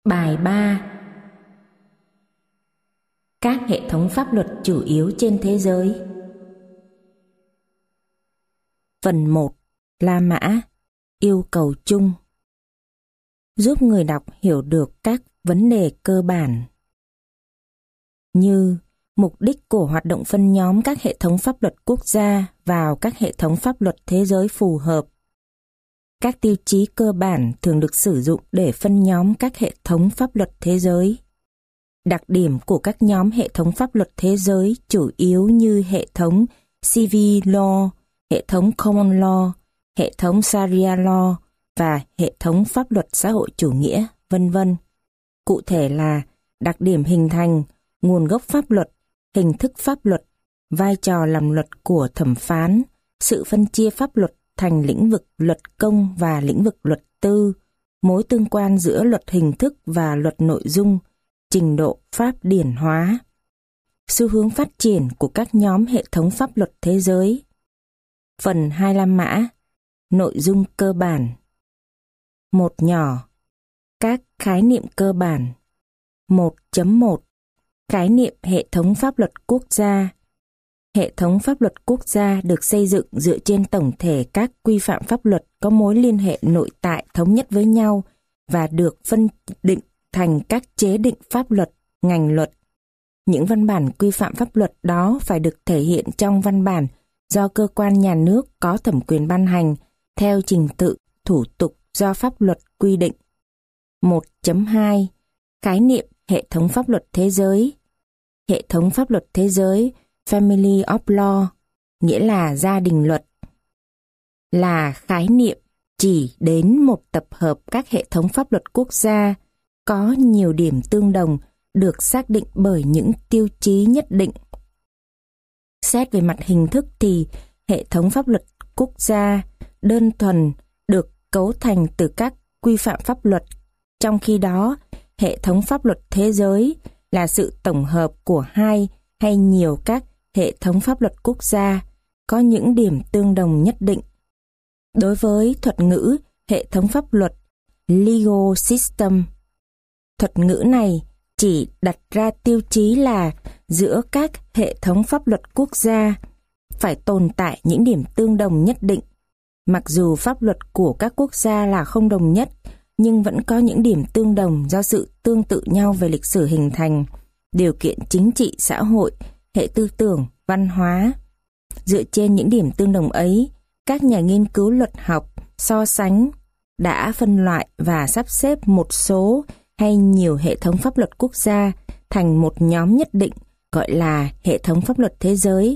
Bài 3. Các hệ thống pháp luật chủ yếu trên thế giới. Phần 1. La Mã. Yêu cầu chung. Giúp người đọc hiểu được các vấn đề cơ bản như mục đích của hoạt động phân nhóm các hệ thống pháp luật quốc gia vào các hệ thống pháp luật thế giới phù hợp. Các tiêu chí cơ bản thường được sử dụng để phân nhóm các hệ thống pháp luật thế giới. Đặc điểm của các nhóm hệ thống pháp luật thế giới chủ yếu như hệ thống Civil Law, hệ thống Common Law, hệ thống Sharia Law và hệ thống pháp luật xã hội chủ nghĩa, vân vân. Cụ thể là đặc điểm hình thành, nguồn gốc pháp luật, hình thức pháp luật, vai trò làm luật của thẩm phán, sự phân chia pháp luật thành lĩnh vực luật công và lĩnh vực luật tư, mối tương quan giữa luật hình thức và luật nội dung, trình độ pháp điển hóa, xu hướng phát triển của các nhóm hệ thống pháp luật thế giới. Phần 2 La Mã. Nội dung cơ bản. 1 nhỏ. Các khái niệm cơ bản. 1.1. Khái niệm hệ thống pháp luật quốc gia. Hệ thống pháp luật quốc gia được xây dựng dựa trên tổng thể các quy phạm pháp luật có mối liên hệ nội tại thống nhất với nhau và được phân định thành các chế định pháp luật, ngành luật. Những văn bản quy phạm pháp luật đó phải được thể hiện trong văn bản do cơ quan nhà nước có thẩm quyền ban hành theo trình tự, thủ tục do pháp luật quy định. 1.2. Khái niệm hệ thống pháp luật thế giới. Hệ thống pháp luật thế giới Family of Law, nghĩa là gia đình luật, là khái niệm chỉ đến một tập hợp các hệ thống pháp luật quốc gia có nhiều điểm tương đồng được xác định bởi những tiêu chí nhất định. Xét về mặt hình thức thì hệ thống pháp luật quốc gia đơn thuần được cấu thành từ các quy phạm pháp luật, trong khi đó hệ thống pháp luật thế giới là sự tổng hợp của hai hay nhiều các hệ thống pháp luật quốc gia có những điểm tương đồng nhất định. Đối với thuật ngữ hệ thống pháp luật legal system, thuật ngữ này chỉ đặt ra tiêu chí là giữa các hệ thống pháp luật quốc gia phải tồn tại những điểm tương đồng nhất định. Mặc dù pháp luật của các quốc gia là không đồng nhất, nhưng vẫn có những điểm tương đồng do sự tương tự nhau về lịch sử hình thành, điều kiện chính trị xã hội, hệ tư tưởng, văn hóa. Dựa trên những điểm tương đồng ấy, các nhà nghiên cứu luật học so sánh đã phân loại và sắp xếp một số hay nhiều hệ thống pháp luật quốc gia thành một nhóm nhất định gọi là hệ thống pháp luật thế giới.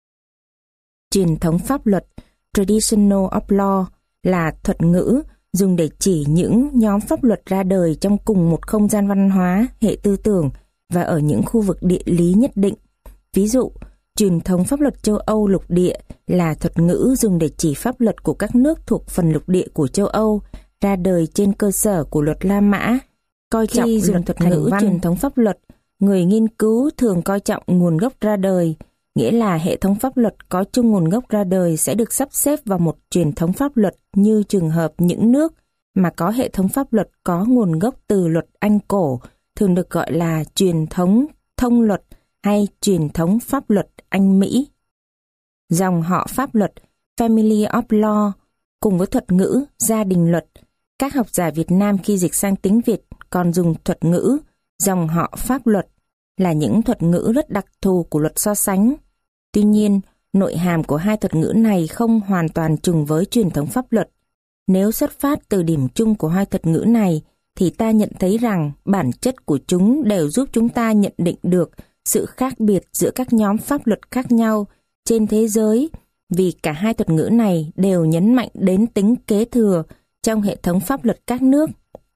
Truyền thống pháp luật Traditional of Law là thuật ngữ dùng để chỉ những nhóm pháp luật ra đời trong cùng một không gian văn hóa, hệ tư tưởng và ở những khu vực địa lý nhất định. Ví dụ, truyền thống pháp luật châu Âu lục địa là thuật ngữ dùng để chỉ pháp luật của các nước thuộc phần lục địa của châu Âu ra đời trên cơ sở của luật La Mã. Coi trọng dùng thuật ngữ truyền thống pháp luật, người nghiên cứu thường coi trọng nguồn gốc ra đời, nghĩa là hệ thống pháp luật có chung nguồn gốc ra đời sẽ được sắp xếp vào một truyền thống pháp luật, như trường hợp những nước mà có hệ thống pháp luật có nguồn gốc từ luật Anh cổ thường được gọi là truyền thống thông luật hay truyền thống pháp luật Anh Mỹ. Dòng họ pháp luật Family of Law cùng với thuật ngữ gia đình luật, các học giả Việt Nam khi dịch sang tiếng Việt còn dùng thuật ngữ dòng họ pháp luật, là những thuật ngữ rất đặc thù của luật so sánh. Tuy nhiên, nội hàm của hai thuật ngữ này không hoàn toàn trùng với truyền thống pháp luật. Nếu xuất phát từ điểm chung của hai thuật ngữ này, thì ta nhận thấy rằng bản chất của chúng đều giúp chúng ta nhận định được sự khác biệt giữa các nhóm pháp luật khác nhau trên thế giới, vì cả hai thuật ngữ này đều nhấn mạnh đến tính kế thừa trong hệ thống pháp luật các nước.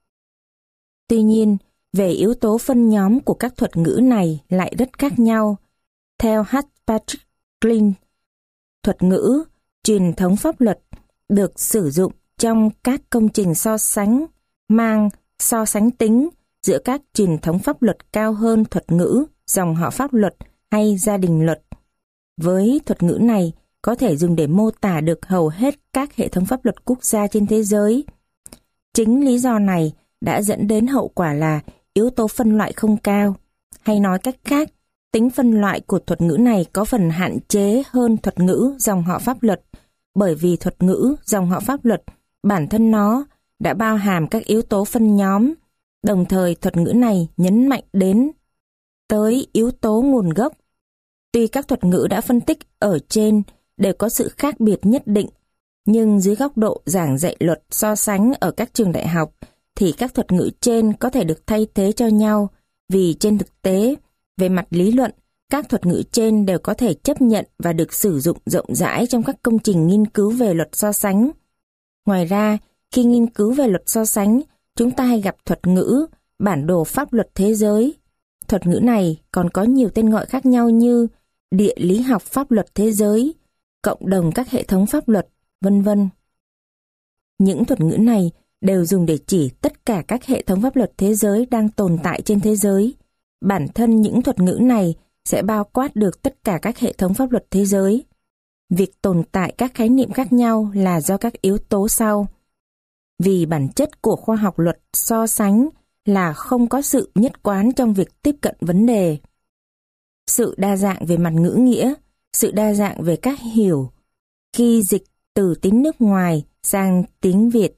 Tuy nhiên, về yếu tố phân nhóm của các thuật ngữ này lại rất khác nhau. Theo H. Patrick Klein, thuật ngữ truyền thống pháp luật được sử dụng trong các công trình so sánh mang so sánh tính giữa các truyền thống pháp luật cao hơn thuật ngữ dòng họ pháp luật hay gia đình luật. Với thuật ngữ này có thể dùng để mô tả được hầu hết các hệ thống pháp luật quốc gia trên thế giới. Chính lý do này đã dẫn đến hậu quả là yếu tố phân loại không cao. Hay nói cách khác, tính phân loại của thuật ngữ này có phần hạn chế hơn thuật ngữ dòng họ pháp luật, bởi vì thuật ngữ dòng họ pháp luật bản thân nó đã bao hàm các yếu tố phân nhóm. Đồng thời thuật ngữ này nhấn mạnh đến tới yếu tố nguồn gốc. Tuy các thuật ngữ đã phân tích ở trên đều có sự khác biệt nhất định, nhưng dưới góc độ giảng dạy luật so sánh ở các trường đại học thì các thuật ngữ trên có thể được thay thế cho nhau, vì trên thực tế, về mặt lý luận, các thuật ngữ trên đều có thể chấp nhận và được sử dụng rộng rãi trong các công trình nghiên cứu về luật so sánh. Ngoài ra, khi nghiên cứu về luật so sánh, chúng ta hay gặp thuật ngữ bản đồ pháp luật thế giới. Thuật ngữ này còn có nhiều tên gọi khác nhau như địa lý học pháp luật thế giới, cộng đồng các hệ thống pháp luật, vân vân. Những thuật ngữ này đều dùng để chỉ tất cả các hệ thống pháp luật thế giới đang tồn tại trên thế giới. Bản thân những thuật ngữ này sẽ bao quát được tất cả các hệ thống pháp luật thế giới. Việc tồn tại các khái niệm khác nhau là do các yếu tố sau. Vì bản chất của khoa học luật so sánh là không có sự nhất quán trong việc tiếp cận vấn đề. Sự đa dạng về mặt ngữ nghĩa, sự đa dạng về cách hiểu, khi dịch từ tiếng nước ngoài sang tiếng Việt.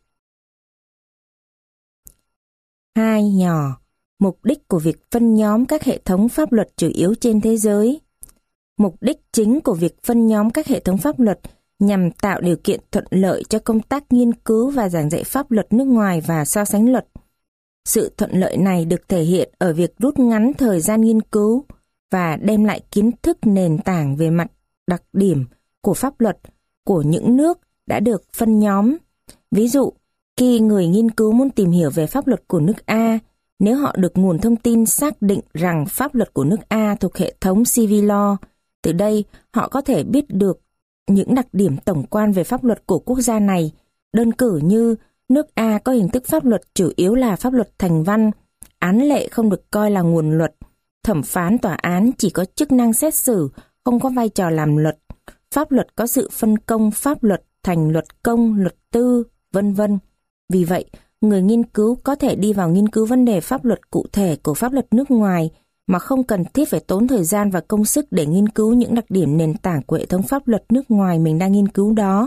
2. Nhỏ. Mục đích của việc phân nhóm các hệ thống pháp luật chủ yếu trên thế giới. Mục đích chính của việc phân nhóm các hệ thống pháp luật nhằm tạo điều kiện thuận lợi cho công tác nghiên cứu và giảng dạy pháp luật nước ngoài và so sánh luật. Sự thuận lợi này được thể hiện ở việc rút ngắn thời gian nghiên cứu và đem lại kiến thức nền tảng về mặt đặc điểm của pháp luật của những nước đã được phân nhóm. Ví dụ, khi người nghiên cứu muốn tìm hiểu về pháp luật của nước A, nếu họ được nguồn thông tin xác định rằng pháp luật của nước A thuộc hệ thống civil law, từ đây họ có thể biết được những đặc điểm tổng quan về pháp luật của quốc gia này, đơn cử như nước A có hình thức pháp luật chủ yếu là pháp luật thành văn, án lệ không được coi là nguồn luật, thẩm phán tòa án chỉ có chức năng xét xử, không có vai trò làm luật, pháp luật có sự phân công pháp luật thành luật công, luật tư, vân vân. Vì vậy, người nghiên cứu có thể đi vào nghiên cứu vấn đề pháp luật cụ thể của pháp luật nước ngoài mà không cần thiết phải tốn thời gian và công sức để nghiên cứu những đặc điểm nền tảng của hệ thống pháp luật nước ngoài mình đang nghiên cứu đó.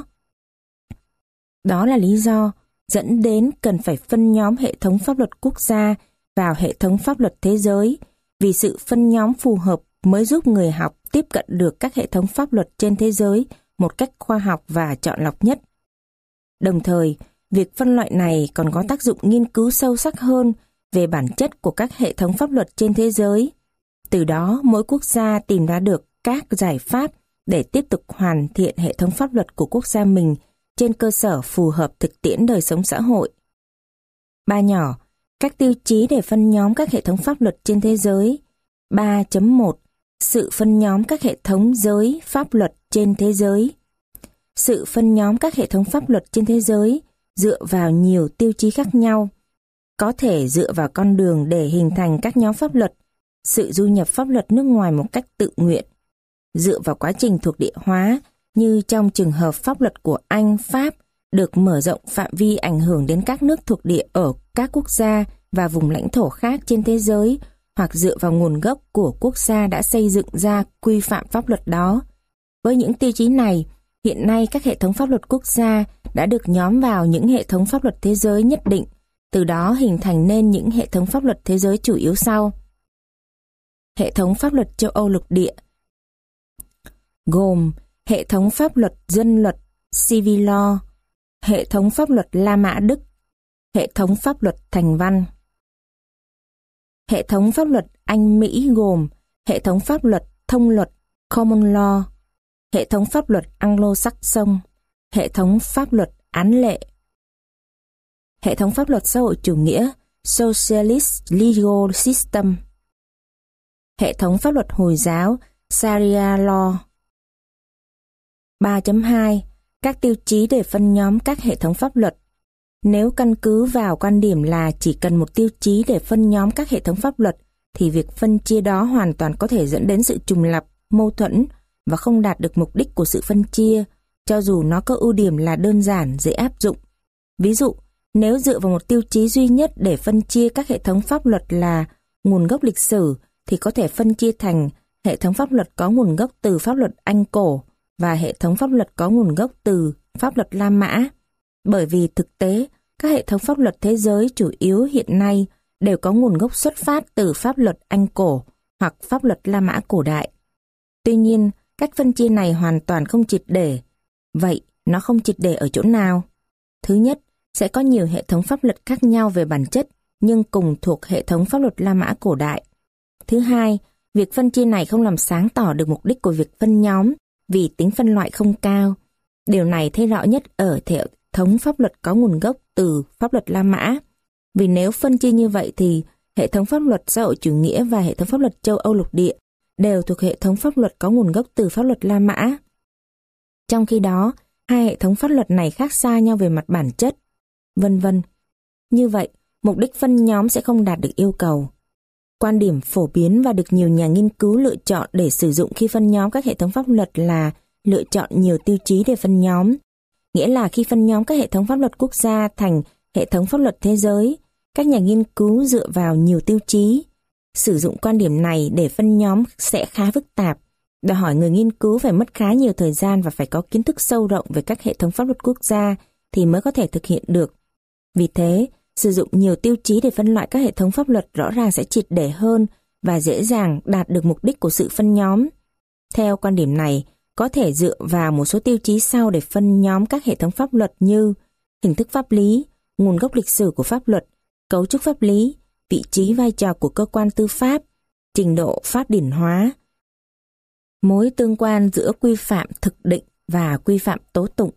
Đó là lý do dẫn đến cần phải phân nhóm hệ thống pháp luật quốc gia vào hệ thống pháp luật thế giới, vì sự phân nhóm phù hợp mới giúp người học tiếp cận được các hệ thống pháp luật trên thế giới một cách khoa học và chọn lọc nhất. Đồng thời, việc phân loại này còn có tác dụng nghiên cứu sâu sắc hơn về bản chất của các hệ thống pháp luật trên thế giới. Từ đó, mỗi quốc gia tìm ra được các giải pháp để tiếp tục hoàn thiện hệ thống pháp luật của quốc gia mình trên cơ sở phù hợp thực tiễn đời sống xã hội. 3 nhỏ. Các tiêu chí để phân nhóm các hệ thống pháp luật trên thế giới. 3.1. Sự phân nhóm các hệ thống giới pháp luật trên thế giới. Sự phân nhóm các hệ thống pháp luật trên thế giới dựa vào nhiều tiêu chí khác nhau, có thể dựa vào con đường để hình thành các nhóm pháp luật, sự du nhập pháp luật nước ngoài một cách tự nguyện, dựa vào quá trình thuộc địa hóa như trong trường hợp pháp luật của Anh, Pháp được mở rộng phạm vi ảnh hưởng đến các nước thuộc địa ở các quốc gia và vùng lãnh thổ khác trên thế giới, hoặc dựa vào nguồn gốc của quốc gia đã xây dựng ra quy phạm pháp luật đó. Với những tiêu chí này, hiện nay các hệ thống pháp luật quốc gia đã được nhóm vào những hệ thống pháp luật thế giới nhất định, từ đó hình thành nên những hệ thống pháp luật thế giới chủ yếu sau. Hệ thống pháp luật châu Âu lục địa gồm hệ thống pháp luật dân luật civil law, hệ thống pháp luật La Mã Đức, hệ thống pháp luật thành văn. Hệ thống pháp luật Anh Mỹ gồm hệ thống pháp luật thông luật common law, hệ thống pháp luật Anglo-Saxon, hệ thống pháp luật án lệ. Hệ thống pháp luật xã hội chủ nghĩa Socialist Legal System. Hệ thống pháp luật Hồi giáo Sharia Law. 3.2. Các tiêu chí để phân nhóm các hệ thống pháp luật. Nếu căn cứ vào quan điểm là chỉ cần một tiêu chí để phân nhóm các hệ thống pháp luật, thì việc phân chia đó hoàn toàn có thể dẫn đến sự trùng lặp, mâu thuẫn và không đạt được mục đích của sự phân chia, cho dù nó có ưu điểm là đơn giản, dễ áp dụng. Ví dụ, Nếu dựa vào một tiêu chí duy nhất để phân chia các hệ thống pháp luật là nguồn gốc lịch sử, thì có thể phân chia thành hệ thống pháp luật có nguồn gốc từ pháp luật Anh cổ và hệ thống pháp luật có nguồn gốc từ pháp luật La Mã. Bởi vì thực tế, các hệ thống pháp luật thế giới chủ yếu hiện nay đều có nguồn gốc xuất phát từ pháp luật Anh cổ hoặc pháp luật La Mã cổ đại. Tuy nhiên, cách phân chia này hoàn toàn không triệt để. Vậy, nó không triệt để ở chỗ nào? Thứ nhất, sẽ có nhiều hệ thống pháp luật khác nhau về bản chất, nhưng cùng thuộc hệ thống pháp luật La Mã cổ đại. Thứ hai, việc phân chia này không làm sáng tỏ được mục đích của việc phân nhóm vì tính phân loại không cao. Điều này thấy rõ nhất ở hệ thống pháp luật có nguồn gốc từ pháp luật La Mã. Vì nếu phân chia như vậy thì hệ thống pháp luật xã hội chủ nghĩa và hệ thống pháp luật châu Âu lục địa đều thuộc hệ thống pháp luật có nguồn gốc từ pháp luật La Mã. Trong khi đó, hai hệ thống pháp luật này khác xa nhau về mặt bản chất, vân vân. Như vậy, mục đích phân nhóm sẽ không đạt được yêu cầu. Quan điểm phổ biến và được nhiều nhà nghiên cứu lựa chọn để sử dụng khi phân nhóm các hệ thống pháp luật là lựa chọn nhiều tiêu chí để phân nhóm. Nghĩa là khi phân nhóm các hệ thống pháp luật quốc gia thành hệ thống pháp luật thế giới, các nhà nghiên cứu dựa vào nhiều tiêu chí. Sử dụng quan điểm này để phân nhóm sẽ khá phức tạp, đòi hỏi người nghiên cứu phải mất khá nhiều thời gian và phải có kiến thức sâu rộng về các hệ thống pháp luật quốc gia thì mới có thể thực hiện được. Vì thế, sử dụng nhiều tiêu chí để phân loại các hệ thống pháp luật rõ ràng sẽ triệt để hơn và dễ dàng đạt được mục đích của sự phân nhóm. Theo quan điểm này, có thể dựa vào một số tiêu chí sau để phân nhóm các hệ thống pháp luật như hình thức pháp lý, nguồn gốc lịch sử của pháp luật, cấu trúc pháp lý, vị trí vai trò của cơ quan tư pháp, trình độ pháp điển hóa, mối tương quan giữa quy phạm thực định và quy phạm tố tụng.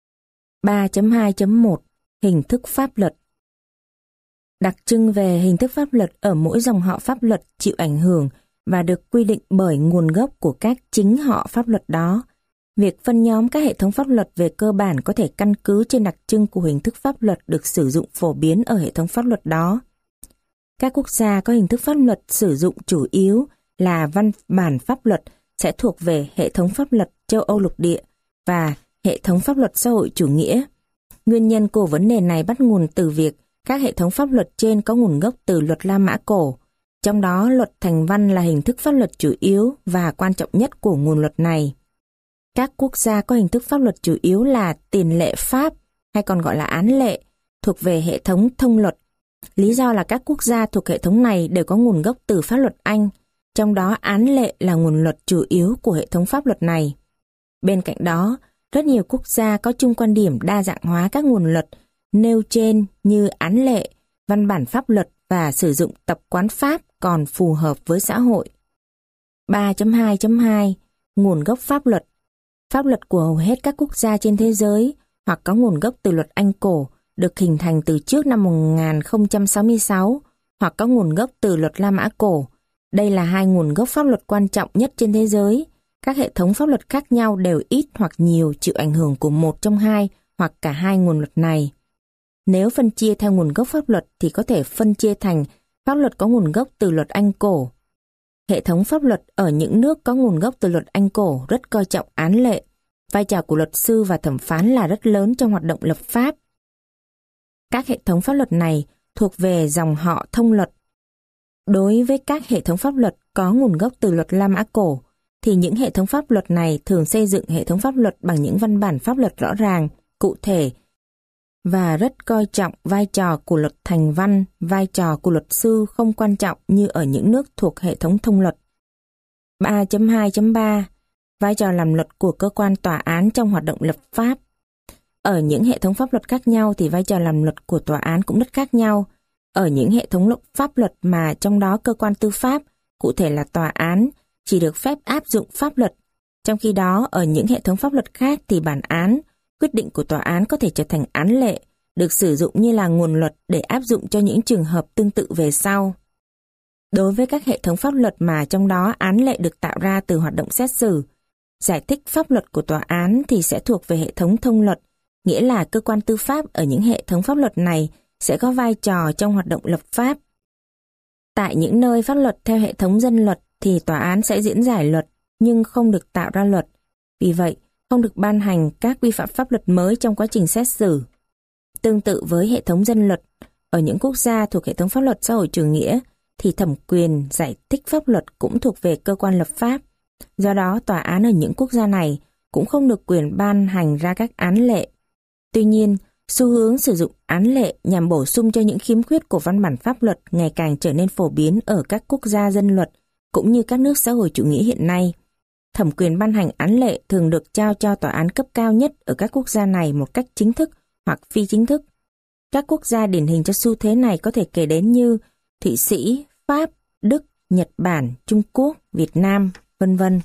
3.2.1 Hình thức pháp luật. Đặc trưng về hình thức pháp luật ở mỗi dòng họ pháp luật chịu ảnh hưởng và được quy định bởi nguồn gốc của các chính họ pháp luật đó. Việc phân nhóm các hệ thống pháp luật về cơ bản có thể căn cứ trên đặc trưng của hình thức pháp luật được sử dụng phổ biến ở hệ thống pháp luật đó. Các quốc gia có hình thức pháp luật sử dụng chủ yếu là văn bản pháp luật sẽ thuộc về hệ thống pháp luật châu Âu lục địa và hệ thống pháp luật xã hội chủ nghĩa. Nguyên nhân của vấn đề này bắt nguồn từ việc các hệ thống pháp luật trên có nguồn gốc từ luật La Mã cổ, trong đó luật thành văn là hình thức pháp luật chủ yếu và quan trọng nhất của nguồn luật này. Các quốc gia có hình thức pháp luật chủ yếu là tiền lệ pháp, hay còn gọi là án lệ, thuộc về hệ thống thông luật. Lý do là các quốc gia thuộc hệ thống này đều có nguồn gốc từ pháp luật Anh, trong đó án lệ là nguồn luật chủ yếu của hệ thống pháp luật này. Bên cạnh đó, rất nhiều quốc gia có chung quan điểm đa dạng hóa các nguồn luật nêu trên như án lệ, văn bản pháp luật và sử dụng tập quán pháp còn phù hợp với xã hội. 3.2.2 Nguồn gốc pháp luật. Pháp luật của hầu hết các quốc gia trên thế giới hoặc có nguồn gốc từ luật Anh cổ được hình thành từ trước năm 1066 hoặc có nguồn gốc từ luật La Mã cổ. Đây là hai nguồn gốc pháp luật quan trọng nhất trên thế giới. Các hệ thống pháp luật khác nhau đều ít hoặc nhiều chịu ảnh hưởng của một trong hai hoặc cả hai nguồn luật này. Nếu phân chia theo nguồn gốc pháp luật thì có thể phân chia thành pháp luật có nguồn gốc từ luật Anh cổ. Hệ thống pháp luật ở những nước có nguồn gốc từ luật Anh cổ rất coi trọng án lệ. Vai trò của luật sư và thẩm phán là rất lớn trong hoạt động lập pháp. Các hệ thống pháp luật này thuộc về dòng họ thông luật. Đối với các hệ thống pháp luật có nguồn gốc từ luật La Mã cổ, thì những hệ thống pháp luật này thường xây dựng hệ thống pháp luật bằng những văn bản pháp luật rõ ràng, cụ thể, và rất coi trọng vai trò của luật thành văn, vai trò của luật sư không quan trọng như ở những nước thuộc hệ thống thông luật. 3.2.3 Vai trò làm luật của cơ quan tòa án trong hoạt động lập pháp. Ở những hệ thống pháp luật khác nhau thì vai trò làm luật của tòa án cũng rất khác nhau. Ở những hệ thống pháp luật mà trong đó cơ quan tư pháp, cụ thể là tòa án, chỉ được phép áp dụng pháp luật. Trong khi đó, ở những hệ thống pháp luật khác thì bản án, quyết định của tòa án có thể trở thành án lệ, được sử dụng như là nguồn luật để áp dụng cho những trường hợp tương tự về sau. Đối với các hệ thống pháp luật mà trong đó án lệ được tạo ra từ hoạt động xét xử, giải thích pháp luật của tòa án thì sẽ thuộc về hệ thống thông luật, nghĩa là cơ quan tư pháp ở những hệ thống pháp luật này sẽ có vai trò trong hoạt động lập pháp. Tại những nơi pháp luật theo hệ thống dân luật thì tòa án sẽ diễn giải luật nhưng không được tạo ra luật. Vì vậy, không được ban hành các quy phạm pháp luật mới trong quá trình xét xử. Tương tự với hệ thống dân luật, ở những quốc gia thuộc hệ thống pháp luật xã hội chủ nghĩa thì thẩm quyền giải thích pháp luật cũng thuộc về cơ quan lập pháp. Do đó, tòa án ở những quốc gia này cũng không được quyền ban hành ra các án lệ. Tuy nhiên, xu hướng sử dụng án lệ nhằm bổ sung cho những khiếm khuyết của văn bản pháp luật ngày càng trở nên phổ biến ở các quốc gia dân luật cũng như các nước xã hội chủ nghĩa hiện nay. Thẩm quyền ban hành án lệ thường được trao cho tòa án cấp cao nhất ở các quốc gia này một cách chính thức hoặc phi chính thức. Các quốc gia điển hình cho xu thế này có thể kể đến như Thụy Sĩ, Pháp, Đức, Nhật Bản, Trung Quốc, Việt Nam, vân vân.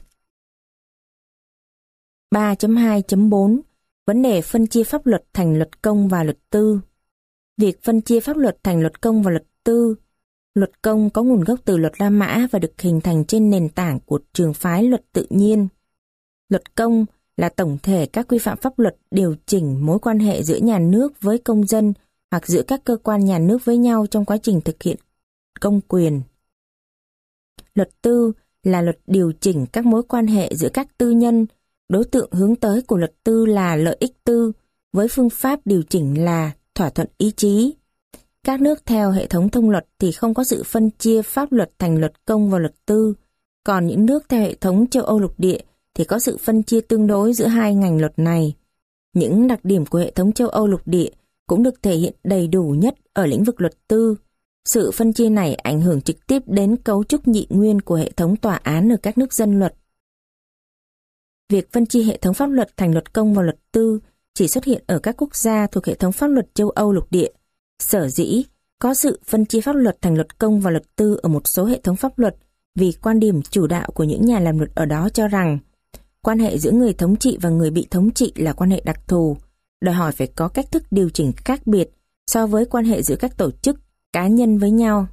3.2.4 Vấn đề phân chia pháp luật thành luật công và luật tư. Việc phân chia pháp luật thành luật công và luật tư. Luật công có nguồn gốc từ luật La Mã và được hình thành trên nền tảng của trường phái luật tự nhiên. Luật công là tổng thể các quy phạm pháp luật điều chỉnh mối quan hệ giữa nhà nước với công dân hoặc giữa các cơ quan nhà nước với nhau trong quá trình thực hiện công quyền. Luật tư là luật điều chỉnh các mối quan hệ giữa các tư nhân. Đối tượng hướng tới của luật tư là lợi ích tư, với phương pháp điều chỉnh là thỏa thuận ý chí. Các nước theo hệ thống thông luật thì không có sự phân chia pháp luật thành luật công và luật tư, còn những nước theo hệ thống châu Âu lục địa thì có sự phân chia tương đối giữa hai ngành luật này. Những đặc điểm của hệ thống châu Âu lục địa cũng được thể hiện đầy đủ nhất ở lĩnh vực luật tư. Sự phân chia này ảnh hưởng trực tiếp đến cấu trúc nhị nguyên của hệ thống tòa án ở các nước dân luật. Việc phân chia hệ thống pháp luật thành luật công và luật tư chỉ xuất hiện ở các quốc gia thuộc hệ thống pháp luật châu Âu lục địa. Sở dĩ có sự phân chia pháp luật thành luật công và luật tư ở một số hệ thống pháp luật vì quan điểm chủ đạo của những nhà làm luật ở đó cho rằng quan hệ giữa người thống trị và người bị thống trị là quan hệ đặc thù, đòi hỏi phải có cách thức điều chỉnh khác biệt so với quan hệ giữa các tổ chức, cá nhân với nhau.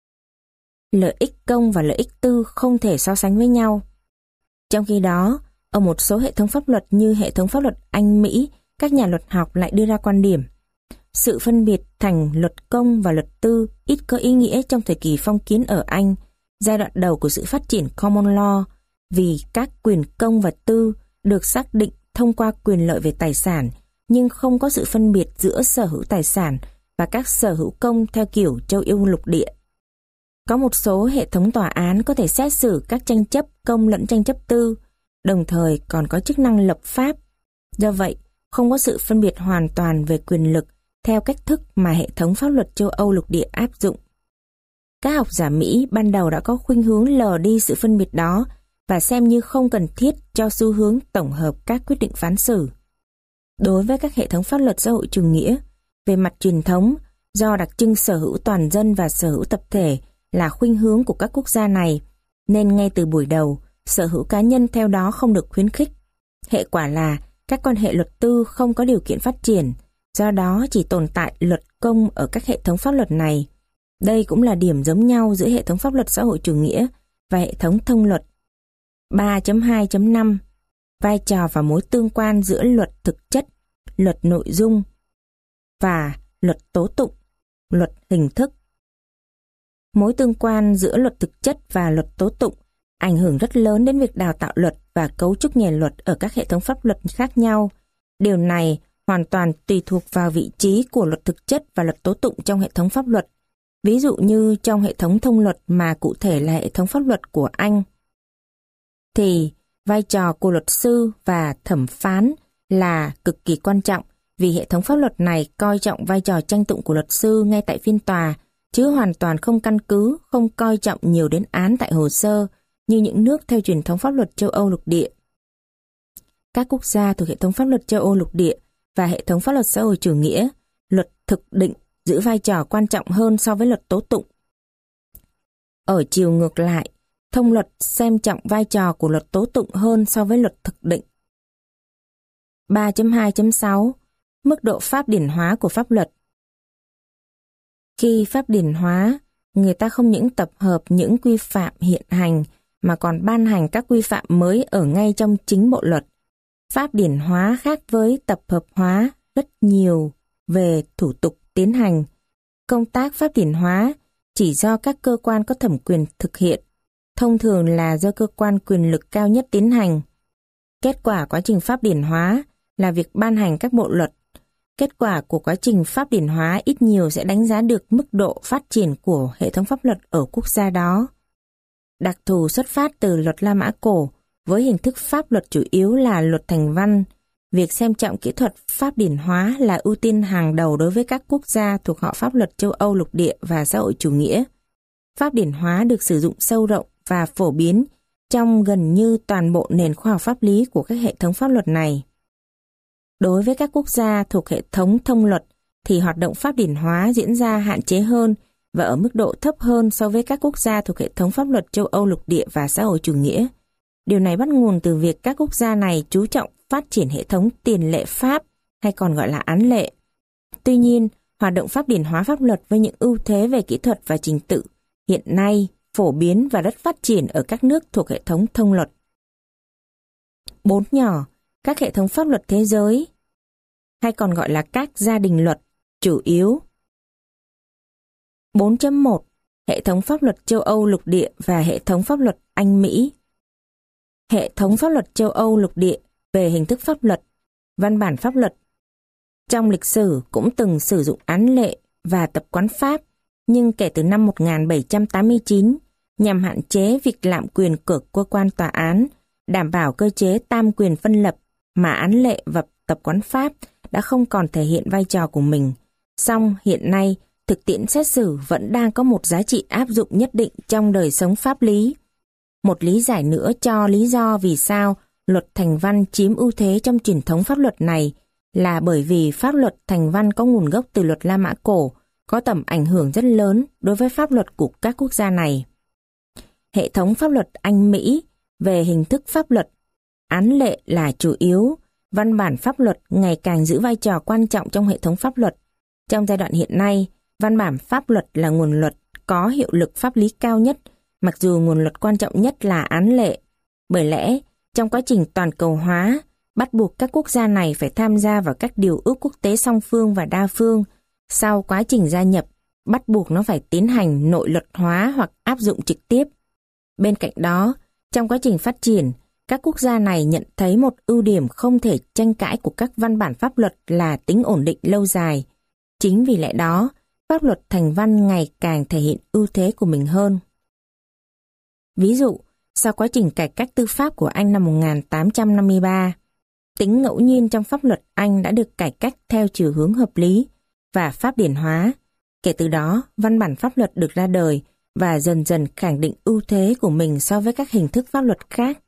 Lợi ích công và lợi ích tư không thể so sánh với nhau. Trong khi đó, ở một số hệ thống pháp luật như hệ thống pháp luật Anh-Mỹ, các nhà luật học lại đưa ra quan điểm sự phân biệt thành luật công và luật tư ít có ý nghĩa trong thời kỳ phong kiến ở Anh, giai đoạn đầu của sự phát triển common law, vì các quyền công và tư được xác định thông qua quyền lợi về tài sản, nhưng không có sự phân biệt giữa sở hữu tài sản và các sở hữu công theo kiểu châu Âu lục địa. Có một số hệ thống tòa án có thể xét xử các tranh chấp công lẫn tranh chấp tư, đồng thời còn có chức năng lập pháp. Do vậy, không có sự phân biệt hoàn toàn về quyền lực theo cách thức mà hệ thống pháp luật châu Âu lục địa áp dụng. Các học giả Mỹ ban đầu đã có khuynh hướng lờ đi sự phân biệt đó và xem như không cần thiết cho xu hướng tổng hợp các quyết định phán xử. Đối với các hệ thống pháp luật xã hội chủ nghĩa, về mặt truyền thống, do đặc trưng sở hữu toàn dân và sở hữu tập thể là khuynh hướng của các quốc gia này, nên ngay từ buổi đầu, sở hữu cá nhân theo đó không được khuyến khích. Hệ quả là các quan hệ luật tư không có điều kiện phát triển, do đó chỉ tồn tại luật công ở các hệ thống pháp luật này. Đây cũng là điểm giống nhau giữa hệ thống pháp luật xã hội chủ nghĩa và hệ thống thông luật. 3.2.5 Vai trò và mối tương quan giữa luật thực chất, luật nội dung và luật tố tụng, luật hình thức. Mối tương quan giữa luật thực chất và luật tố tụng ảnh hưởng rất lớn đến việc đào tạo luật và cấu trúc nghề luật ở các hệ thống pháp luật khác nhau. Điều này hoàn toàn tùy thuộc vào vị trí của luật thực chất và luật tố tụng trong hệ thống pháp luật. Ví dụ như trong hệ thống thông luật mà cụ thể là hệ thống pháp luật của Anh, thì vai trò của luật sư và thẩm phán là cực kỳ quan trọng vì hệ thống pháp luật này coi trọng vai trò tranh tụng của luật sư ngay tại phiên tòa, chứ hoàn toàn không căn cứ, không coi trọng nhiều đến án tại hồ sơ như những nước theo truyền thống pháp luật châu Âu lục địa. Các quốc gia thuộc hệ thống pháp luật châu Âu lục địa và hệ thống pháp luật xã hội chủ nghĩa, luật thực định giữ vai trò quan trọng hơn so với luật tố tụng. Ở chiều ngược lại, thông luật xem trọng vai trò của luật tố tụng hơn so với luật thực định. 3.2.6 Mức độ pháp điển hóa của pháp luật. Khi pháp điển hóa, người ta không những tập hợp những quy phạm hiện hành mà còn ban hành các quy phạm mới ở ngay trong chính bộ luật. Pháp điển hóa khác với tập hợp hóa rất nhiều về thủ tục tiến hành. Công tác pháp điển hóa chỉ do các cơ quan có thẩm quyền thực hiện, thông thường là do cơ quan quyền lực cao nhất tiến hành. Kết quả quá trình pháp điển hóa là việc ban hành các bộ luật. Kết quả của quá trình pháp điển hóa ít nhiều sẽ đánh giá được mức độ phát triển của hệ thống pháp luật ở quốc gia đó. Đặc thù xuất phát từ luật La Mã cổ, với hình thức pháp luật chủ yếu là luật thành văn, việc xem trọng kỹ thuật pháp điển hóa là ưu tiên hàng đầu đối với các quốc gia thuộc họ pháp luật châu Âu lục địa và xã hội chủ nghĩa. Pháp điển hóa được sử dụng sâu rộng và phổ biến trong gần như toàn bộ nền khoa học pháp lý của các hệ thống pháp luật này. Đối với các quốc gia thuộc hệ thống thông luật thì hoạt động pháp điển hóa diễn ra hạn chế hơn và ở mức độ thấp hơn so với các quốc gia thuộc hệ thống pháp luật châu Âu lục địa và xã hội chủ nghĩa. Điều này bắt nguồn từ việc các quốc gia này chú trọng phát triển hệ thống tiền lệ pháp hay còn gọi là án lệ. Tuy nhiên, hoạt động pháp điển hóa pháp luật với những ưu thế về kỹ thuật và trình tự hiện nay phổ biến và rất phát triển ở các nước thuộc hệ thống thông luật. 4 nhỏ, các hệ thống pháp luật thế giới hay còn gọi là các gia đình luật chủ yếu. 4.1 Hệ thống pháp luật châu Âu lục địa và hệ thống pháp luật Anh-Mỹ. Hệ thống pháp luật châu Âu lục địa về hình thức pháp luật, văn bản pháp luật. Trong lịch sử cũng từng sử dụng án lệ và tập quán pháp, nhưng kể từ năm 1789, nhằm hạn chế việc lạm quyền của cơ quan tòa án, đảm bảo cơ chế tam quyền phân lập mà án lệ và tập quán pháp đã không còn thể hiện vai trò của mình. Song hiện nay, thực tiễn xét xử vẫn đang có một giá trị áp dụng nhất định trong đời sống pháp lý. Một lý giải nữa cho lý do vì sao luật thành văn chiếm ưu thế trong truyền thống pháp luật này là bởi vì pháp luật thành văn có nguồn gốc từ luật La Mã cổ, có tầm ảnh hưởng rất lớn đối với pháp luật của các quốc gia này. Hệ thống pháp luật Anh-Mỹ về hình thức pháp luật, án lệ là chủ yếu, văn bản pháp luật ngày càng giữ vai trò quan trọng trong hệ thống pháp luật. Trong giai đoạn hiện nay, văn bản pháp luật là nguồn luật có hiệu lực pháp lý cao nhất, mặc dù nguồn luật quan trọng nhất là án lệ. Bởi lẽ, trong quá trình toàn cầu hóa, bắt buộc các quốc gia này phải tham gia vào các điều ước quốc tế song phương và đa phương. Sau quá trình gia nhập, bắt buộc nó phải tiến hành nội luật hóa hoặc áp dụng trực tiếp. Bên cạnh đó, trong quá trình phát triển, các quốc gia này nhận thấy một ưu điểm không thể tranh cãi của các văn bản pháp luật là tính ổn định lâu dài. Chính vì lẽ đó, pháp luật thành văn ngày càng thể hiện ưu thế của mình hơn. Ví dụ, sau quá trình cải cách tư pháp của Anh năm 1853, tính ngẫu nhiên trong pháp luật Anh đã được cải cách theo chiều hướng hợp lý và pháp điển hóa. Kể từ đó, văn bản pháp luật được ra đời và dần dần khẳng định ưu thế của mình so với các hình thức pháp luật khác.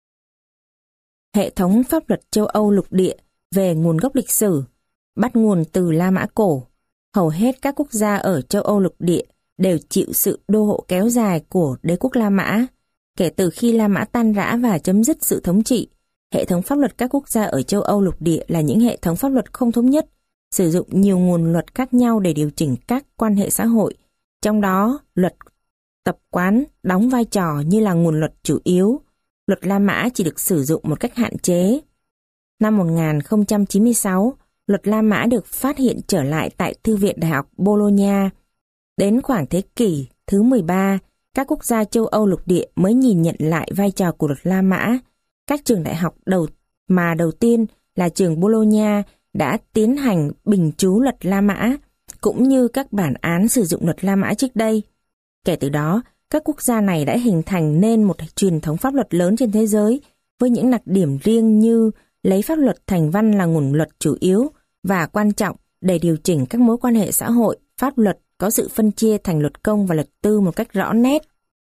Hệ thống pháp luật châu Âu lục địa về nguồn gốc lịch sử bắt nguồn từ La Mã cổ. Hầu hết các quốc gia ở châu Âu lục địa đều chịu sự đô hộ kéo dài của đế quốc La Mã. Kể từ khi La Mã tan rã và chấm dứt sự thống trị, hệ thống pháp luật các quốc gia ở châu Âu lục địa là những hệ thống pháp luật không thống nhất, sử dụng nhiều nguồn luật khác nhau để điều chỉnh các quan hệ xã hội. Trong đó, luật tập quán đóng vai trò như là nguồn luật chủ yếu. Luật La Mã chỉ được sử dụng một cách hạn chế. Năm 1096, luật La Mã được phát hiện trở lại tại Thư viện Đại học Bologna. Đến khoảng thế kỷ thứ 13, các quốc gia châu Âu lục địa mới nhìn nhận lại vai trò của luật La Mã. Các trường đại học đầu tiên là trường Bologna đã tiến hành bình chú luật La Mã, cũng như các bản án sử dụng luật La Mã trước đây. Kể từ đó, các quốc gia này đã hình thành nên một truyền thống pháp luật lớn trên thế giới với những đặc điểm riêng như lấy pháp luật thành văn là nguồn luật chủ yếu và quan trọng để điều chỉnh các mối quan hệ xã hội. Pháp luật có sự phân chia thành luật công và luật tư một cách rõ nét.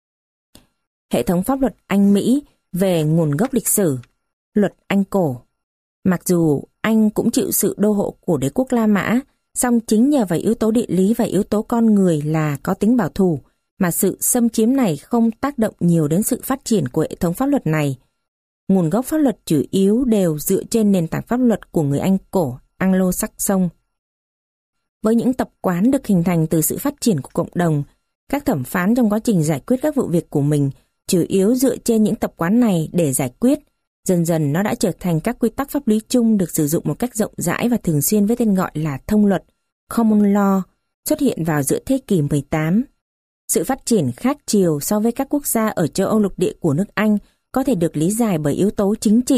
Hệ thống pháp luật Anh-Mỹ về nguồn gốc lịch sử, luật Anh cổ. Mặc dù Anh cũng chịu sự đô hộ của đế quốc La Mã, song chính nhờ vào yếu tố địa lý và yếu tố con người là có tính bảo thủ, mà sự xâm chiếm này không tác động nhiều đến sự phát triển của hệ thống pháp luật này. Nguồn gốc pháp luật chủ yếu đều dựa trên nền tảng pháp luật của người Anh cổ, Anglo-Saxon. Với những tập quán được hình thành từ sự phát triển của cộng đồng, các thẩm phán trong quá trình giải quyết các vụ việc của mình chủ yếu dựa trên những tập quán này để giải quyết. Dần dần nó đã trở thành các quy tắc pháp lý chung được sử dụng một cách rộng rãi và thường xuyên với tên gọi là thông luật, common law, xuất hiện vào giữa thế kỷ 18. Sự phát triển khác chiều so với các quốc gia ở châu Âu lục địa của nước Anh có thể được lý giải bởi yếu tố chính trị,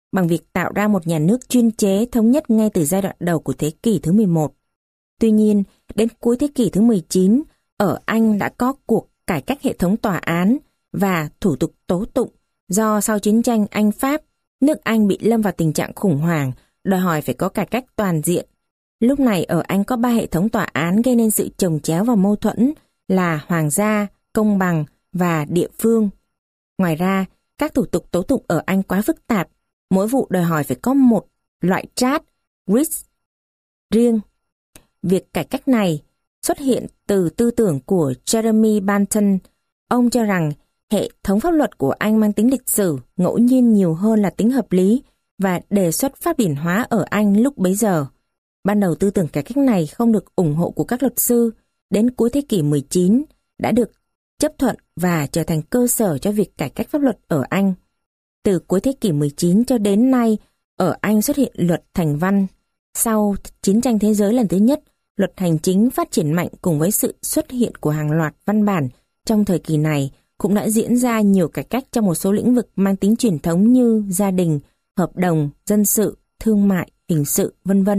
bằng việc tạo ra một nhà nước chuyên chế thống nhất ngay từ giai đoạn đầu của thế kỷ thứ 11. Tuy nhiên, đến cuối thế kỷ thứ 19, ở Anh đã có cuộc cải cách hệ thống tòa án và thủ tục tố tụng do sau chiến tranh Anh-Pháp, nước Anh bị lâm vào tình trạng khủng hoảng, đòi hỏi phải có cải cách toàn diện. Lúc này ở Anh có 3 hệ thống tòa án gây nên sự chồng chéo và mâu thuẫn là hoàng gia, công bằng và địa phương. Ngoài ra, các thủ tục tố tụng ở Anh quá phức tạp, mỗi vụ đòi hỏi phải có một loại charge, writ riêng. Việc cải cách này xuất hiện từ tư tưởng của Jeremy Bentham. Ông cho rằng hệ thống pháp luật của Anh mang tính lịch sử, ngẫu nhiên nhiều hơn là tính hợp lý và đề xuất pháp điển hóa ở Anh lúc bấy giờ. Ban đầu tư tưởng cải cách này không được ủng hộ của các luật sư, đến cuối thế kỷ 19 đã được chấp thuận và trở thành cơ sở cho việc cải cách pháp luật ở Anh. Từ cuối thế kỷ 19 cho đến nay, ở Anh xuất hiện luật thành văn. Sau chiến tranh thế giới lần thứ nhất, luật hành chính phát triển mạnh cùng với sự xuất hiện của hàng loạt văn bản trong thời kỳ này cũng đã diễn ra nhiều cải cách trong một số lĩnh vực mang tính truyền thống như gia đình, hợp đồng, dân sự, thương mại, hình sự, v.v.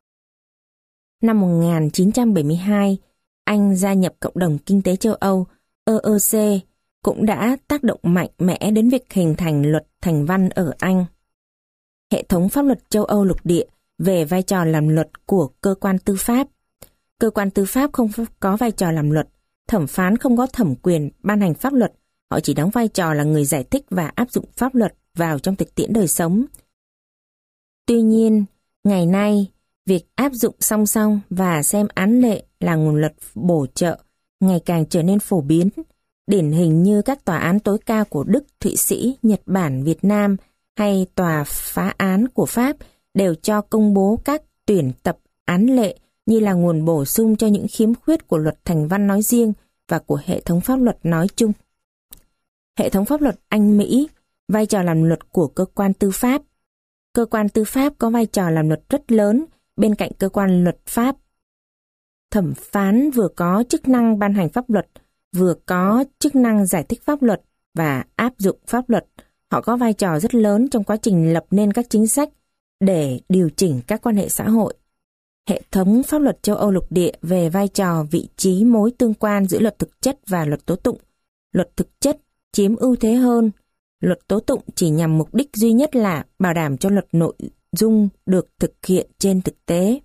Năm 1972, Anh gia nhập Cộng đồng Kinh tế châu Âu, EEC, cũng đã tác động mạnh mẽ đến việc hình thành luật thành văn ở Anh. Hệ thống pháp luật châu Âu lục địa về vai trò làm luật của cơ quan tư pháp. Cơ quan tư pháp không có vai trò làm luật, thẩm phán không có thẩm quyền ban hành pháp luật, họ chỉ đóng vai trò là người giải thích và áp dụng pháp luật vào trong thực tiễn đời sống. Tuy nhiên, ngày nay, việc áp dụng song song và xem án lệ là nguồn luật bổ trợ ngày càng trở nên phổ biến, điển hình như các tòa án tối cao của Đức, Thụy Sĩ, Nhật Bản, Việt Nam hay tòa phá án của Pháp đều cho công bố các tuyển tập án lệ như là nguồn bổ sung cho những khiếm khuyết của luật thành văn nói riêng và của hệ thống pháp luật nói chung. Hệ thống pháp luật Anh-Mỹ, vai trò làm luật của cơ quan tư pháp. Cơ quan tư pháp có vai trò làm luật rất lớn bên cạnh cơ quan luật pháp. Thẩm phán vừa có chức năng ban hành pháp luật, vừa có chức năng giải thích pháp luật và áp dụng pháp luật. Họ có vai trò rất lớn trong quá trình lập nên các chính sách để điều chỉnh các quan hệ xã hội. Hệ thống pháp luật châu Âu lục địa về vai trò, vị trí, mối tương quan giữa luật thực chất và luật tố tụng. Luật thực chất chiếm ưu thế hơn. Luật tố tụng chỉ nhằm mục đích duy nhất là bảo đảm cho luật nội dung được thực hiện trên thực tế.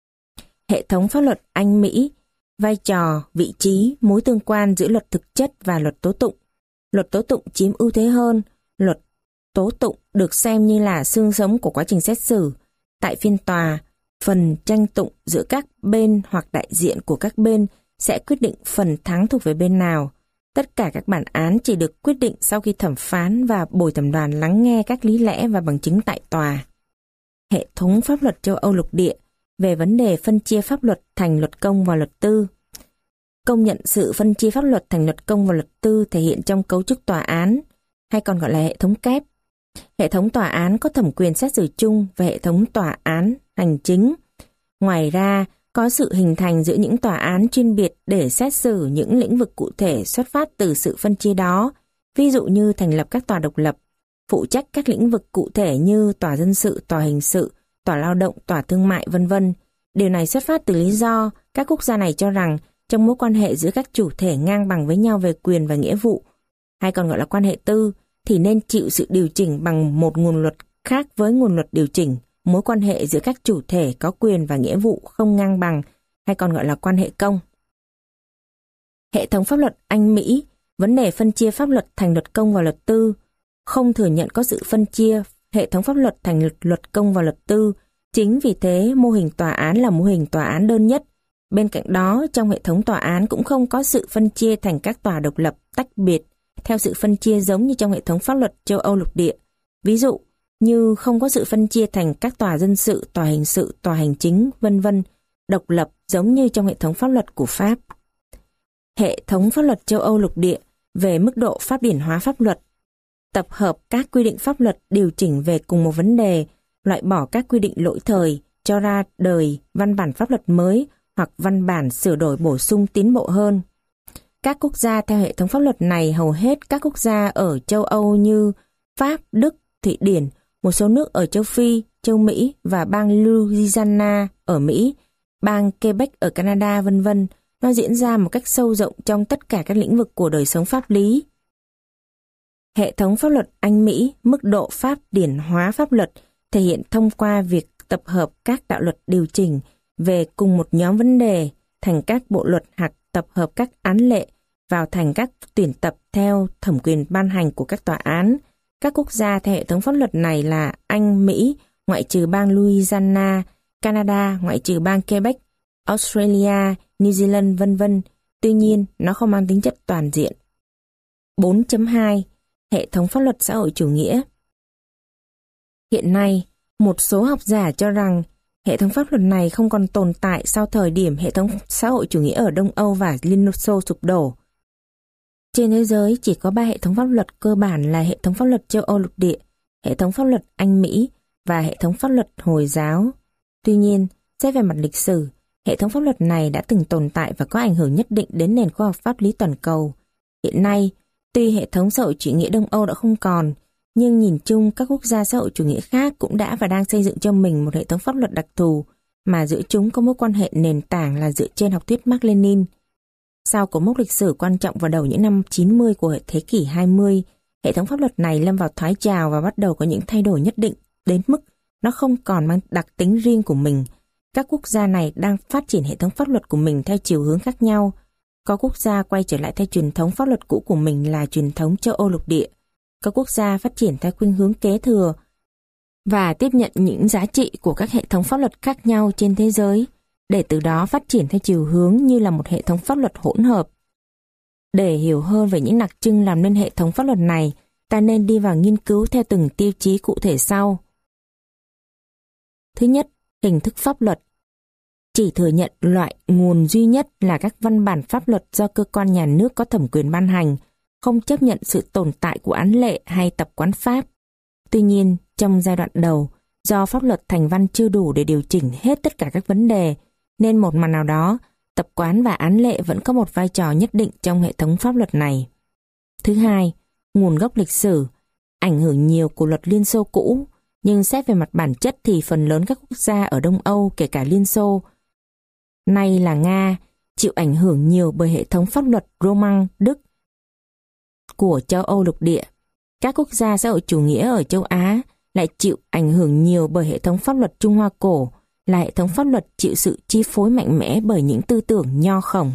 Hệ thống pháp luật Anh-Mỹ, vai trò, vị trí, mối tương quan giữa luật thực chất và luật tố tụng. Luật tố tụng chiếm ưu thế hơn. Luật tố tụng được xem như là xương sống của quá trình xét xử. Tại phiên tòa, phần tranh tụng giữa các bên hoặc đại diện của các bên sẽ quyết định phần thắng thuộc về bên nào. Tất cả các bản án chỉ được quyết định sau khi thẩm phán và bồi thẩm đoàn lắng nghe các lý lẽ và bằng chứng tại tòa. Hệ thống pháp luật châu Âu lục địa về vấn đề phân chia pháp luật thành luật công và luật tư. Công nhận sự phân chia pháp luật thành luật công và luật tư thể hiện trong cấu trúc tòa án, hay còn gọi là hệ thống kép. Hệ thống tòa án có thẩm quyền xét xử chung và hệ thống tòa án hành chính. Ngoài ra, có sự hình thành giữa những tòa án chuyên biệt để xét xử những lĩnh vực cụ thể xuất phát từ sự phân chia đó, ví dụ như thành lập các tòa độc lập, phụ trách các lĩnh vực cụ thể như tòa dân sự, tòa hình sự, tòa lao động, tòa thương mại, v.v. Điều này xuất phát từ lý do các quốc gia này cho rằng trong mối quan hệ giữa các chủ thể ngang bằng với nhau về quyền và nghĩa vụ, hay còn gọi là quan hệ tư, thì nên chịu sự điều chỉnh bằng một nguồn luật khác với nguồn luật điều chỉnh mối quan hệ giữa các chủ thể có quyền và nghĩa vụ không ngang bằng, hay còn gọi là quan hệ công. Hệ thống pháp luật Anh-Mỹ, vấn đề phân chia pháp luật thành luật công và luật tư, không thừa nhận có sự phân chia hệ thống pháp luật thành luật công và luật tư. Chính vì thế, mô hình tòa án là mô hình tòa án đơn nhất. Bên cạnh đó, trong hệ thống tòa án cũng không có sự phân chia thành các tòa độc lập tách biệt, theo sự phân chia giống như trong hệ thống pháp luật châu Âu lục địa. Ví dụ, như không có sự phân chia thành các tòa dân sự, tòa hình sự, tòa hành chính, v.v. độc lập giống như trong hệ thống pháp luật của Pháp. Hệ thống pháp luật châu Âu lục địa về mức độ pháp điển hóa pháp luật. Tập hợp các quy định pháp luật điều chỉnh về cùng một vấn đề, loại bỏ các quy định lỗi thời, cho ra đời văn bản pháp luật mới hoặc văn bản sửa đổi bổ sung tiến bộ hơn. Các quốc gia theo hệ thống pháp luật này, hầu hết các quốc gia ở châu Âu như Pháp, Đức, Thụy Điển một số nước ở châu Phi, châu Mỹ và bang Louisiana ở Mỹ, bang Quebec ở Canada vân vân. Nó diễn ra một cách sâu rộng trong tất cả các lĩnh vực của đời sống pháp lý. Hệ thống pháp luật Anh-Mỹ, mức độ pháp điển hóa pháp luật thể hiện thông qua việc tập hợp các đạo luật điều chỉnh về cùng một nhóm vấn đề thành các bộ luật hoặc tập hợp các án lệ vào thành các tuyển tập theo thẩm quyền ban hành của các tòa án. Các quốc gia theo hệ thống pháp luật này là Anh, Mỹ, ngoại trừ bang Louisiana, Canada, ngoại trừ bang Quebec, Australia, New Zealand vân vân. Tuy nhiên, nó không mang tính chất toàn diện. 4.2 Hệ thống pháp luật xã hội chủ nghĩa. Hiện nay, một số học giả cho rằng hệ thống pháp luật này không còn tồn tại sau thời điểm hệ thống xã hội chủ nghĩa ở Đông Âu và Liên Xô sụp đổ. Trên thế giới chỉ có 3 hệ thống pháp luật cơ bản là hệ thống pháp luật châu Âu lục địa, hệ thống pháp luật Anh-Mỹ và hệ thống pháp luật Hồi giáo. Tuy nhiên, xét về mặt lịch sử, hệ thống pháp luật này đã từng tồn tại và có ảnh hưởng nhất định đến nền khoa học pháp lý toàn cầu. Hiện nay, tuy hệ thống xã hội chủ nghĩa Đông Âu đã không còn, nhưng nhìn chung các quốc gia xã hội chủ nghĩa khác cũng đã và đang xây dựng cho mình một hệ thống pháp luật đặc thù mà giữa chúng có mối quan hệ nền tảng là dựa trên học thuyết Mác Lênin. Sau cột mốc lịch sử quan trọng vào đầu những năm 90 của thế kỷ 20, hệ thống pháp luật này lâm vào thoái trào và bắt đầu có những thay đổi nhất định đến mức nó không còn mang đặc tính riêng của mình. Các quốc gia này đang phát triển hệ thống pháp luật của mình theo chiều hướng khác nhau. Có quốc gia quay trở lại theo truyền thống pháp luật cũ của mình là truyền thống châu Âu lục địa. Các quốc gia phát triển theo khuynh hướng kế thừa và tiếp nhận những giá trị của các hệ thống pháp luật khác nhau trên thế giới, để từ đó phát triển theo chiều hướng như là một hệ thống pháp luật hỗn hợp. Để hiểu hơn về những đặc trưng làm nên hệ thống pháp luật này, ta nên đi vào nghiên cứu theo từng tiêu chí cụ thể sau. Thứ nhất, hình thức pháp luật. Chỉ thừa nhận loại nguồn duy nhất là các văn bản pháp luật do cơ quan nhà nước có thẩm quyền ban hành, không chấp nhận sự tồn tại của án lệ hay tập quán pháp. Tuy nhiên, trong giai đoạn đầu, do pháp luật thành văn chưa đủ để điều chỉnh hết tất cả các vấn đề, nên một mặt nào đó, tập quán và án lệ vẫn có một vai trò nhất định trong hệ thống pháp luật này. Thứ hai, nguồn gốc lịch sử, ảnh hưởng nhiều của luật Liên Xô cũ, nhưng xét về mặt bản chất thì phần lớn các quốc gia ở Đông Âu, kể cả Liên Xô, nay là Nga, chịu ảnh hưởng nhiều bởi hệ thống pháp luật Roman Đức của châu Âu lục địa. Các quốc gia xã hội chủ nghĩa ở châu Á lại chịu ảnh hưởng nhiều bởi hệ thống pháp luật Trung Hoa cổ, là hệ thống pháp luật chịu sự chi phối mạnh mẽ bởi những tư tưởng nho khổng.